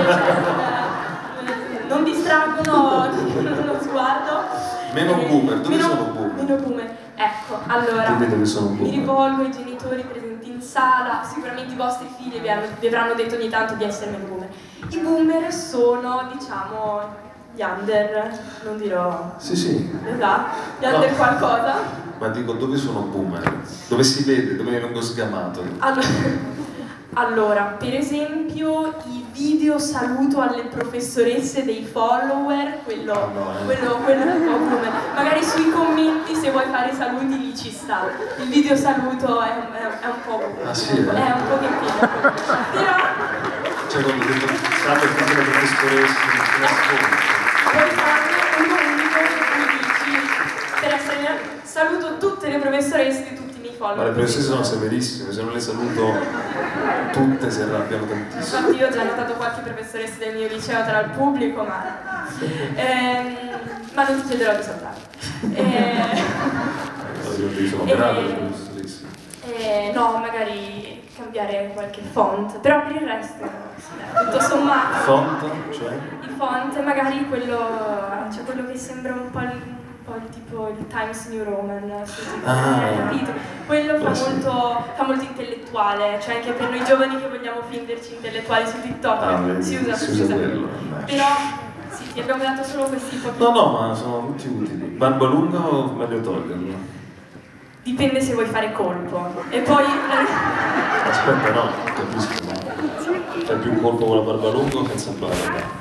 non, non distraggono lo sguardo.
Meno
Eh,
boomer, dove
meno-
sono boomer?
Meno boomer. Ecco, allora,
Io vedo che sono
mi
boomer.
rivolgo ai genitori presenti in sala, sicuramente i vostri figli vi, hanno- vi avranno detto ogni tanto di essere meno boomer. I boomer sono, diciamo, gli under, non dirò...
Sì, sì.
Esatto, gli under
No.
qualcosa.
Ma dico, dove sono boomer? Dove si vede? Dove vengo sgamato?
Allora, allora, per esempio, i video saluto alle professoresse dei follower, quello,
Ah, no, eh.
quello, quello è un po' come. Magari sui commenti, se vuoi fare i saluti, lì ci sta. Il video saluto è, è- è un po' come.
Ah, sì, eh?
È un pochettino. Però
Cioè, quando dico, state tutte le professoresse, la scuola.
puoi farne uno unico in cui dici, per essere saluto tutte le professoresse di tutti i miei follower.
Ma le professoresse sono severissime, se non le saluto tutte si arrabbiano tantissimo.
Infatti io ho già notato qualche professoressa del mio liceo tra il pubblico, ma, ehm, ma non ti chiederò di salutare. Eh,
Io sono
Eh,
brave le professoresse.
eh, no, magari cambiare qualche font, però per il resto, sì, tutto sommato,
Font, cioè?
il font magari quello, cioè quello che sembra un po' il, un po' il tipo il Times New Roman, sì, sì,
Ah.
eh, capito? Quello fa
Beh, sì.
molto, fa molto intellettuale, cioè anche per noi giovani che vogliamo fingerci intellettuali su TikTok
Ah, vedi,
si usa,
si usa quello, eh.
Però sì, ti abbiamo dato solo questi pochi.
No, no, ma sono tutti utili. Barba lunga o meglio toglierlo?
Dipende se vuoi fare colpo. E poi
Aspetta, no, capisco, ma fai più colpo con la barba lunga o senza barba?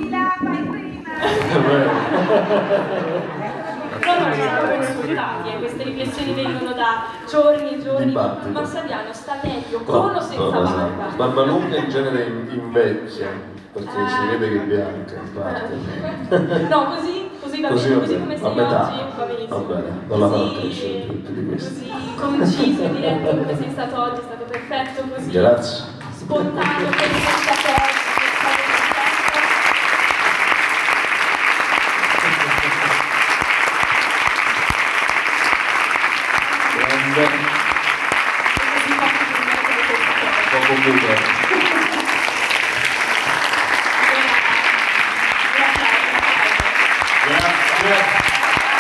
È vero.
no, no, ci siamo consultati e queste riflessioni vengono da giorni e giorni.
Dibattito.
Ma Saviano sta meglio con o senza
Cosa?
barba?
Barba lunga in genere in- invecchia, perché
Ah.
si vede che è bianca, infatti.
No, così, così va
Così
bene,
va
così
bene,
come
a
sei
metà.
oggi va benissimo.
Va bene, non la farò
Così-
crescere più, più di questo.
Così conciso, diretto come sei stato oggi, è stato perfetto, così
Grazie.
spontaneo, per questa cosa,
Grande, poco buco. Grazie.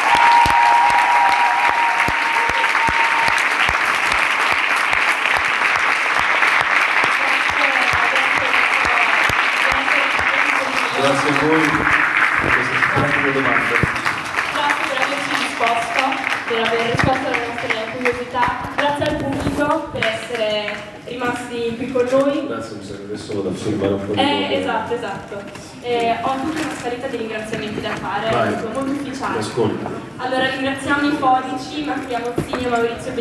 Grazie a voi per queste splendide domande.
Grazie per averci risposto, per aver risposto alle nostre curiosità. Grazie al pubblico per essere rimasti qui con noi.
Grazie, mi serve solo da firmare un po' di
Eh,
cose.
esatto, esatto. Eh, ho tutta una scaletta di ringraziamenti da fare,
Vai.
molto ufficiali.
Ascolta.
Allora ringraziamo i Fonici, Mattia Mozzini e Maurizio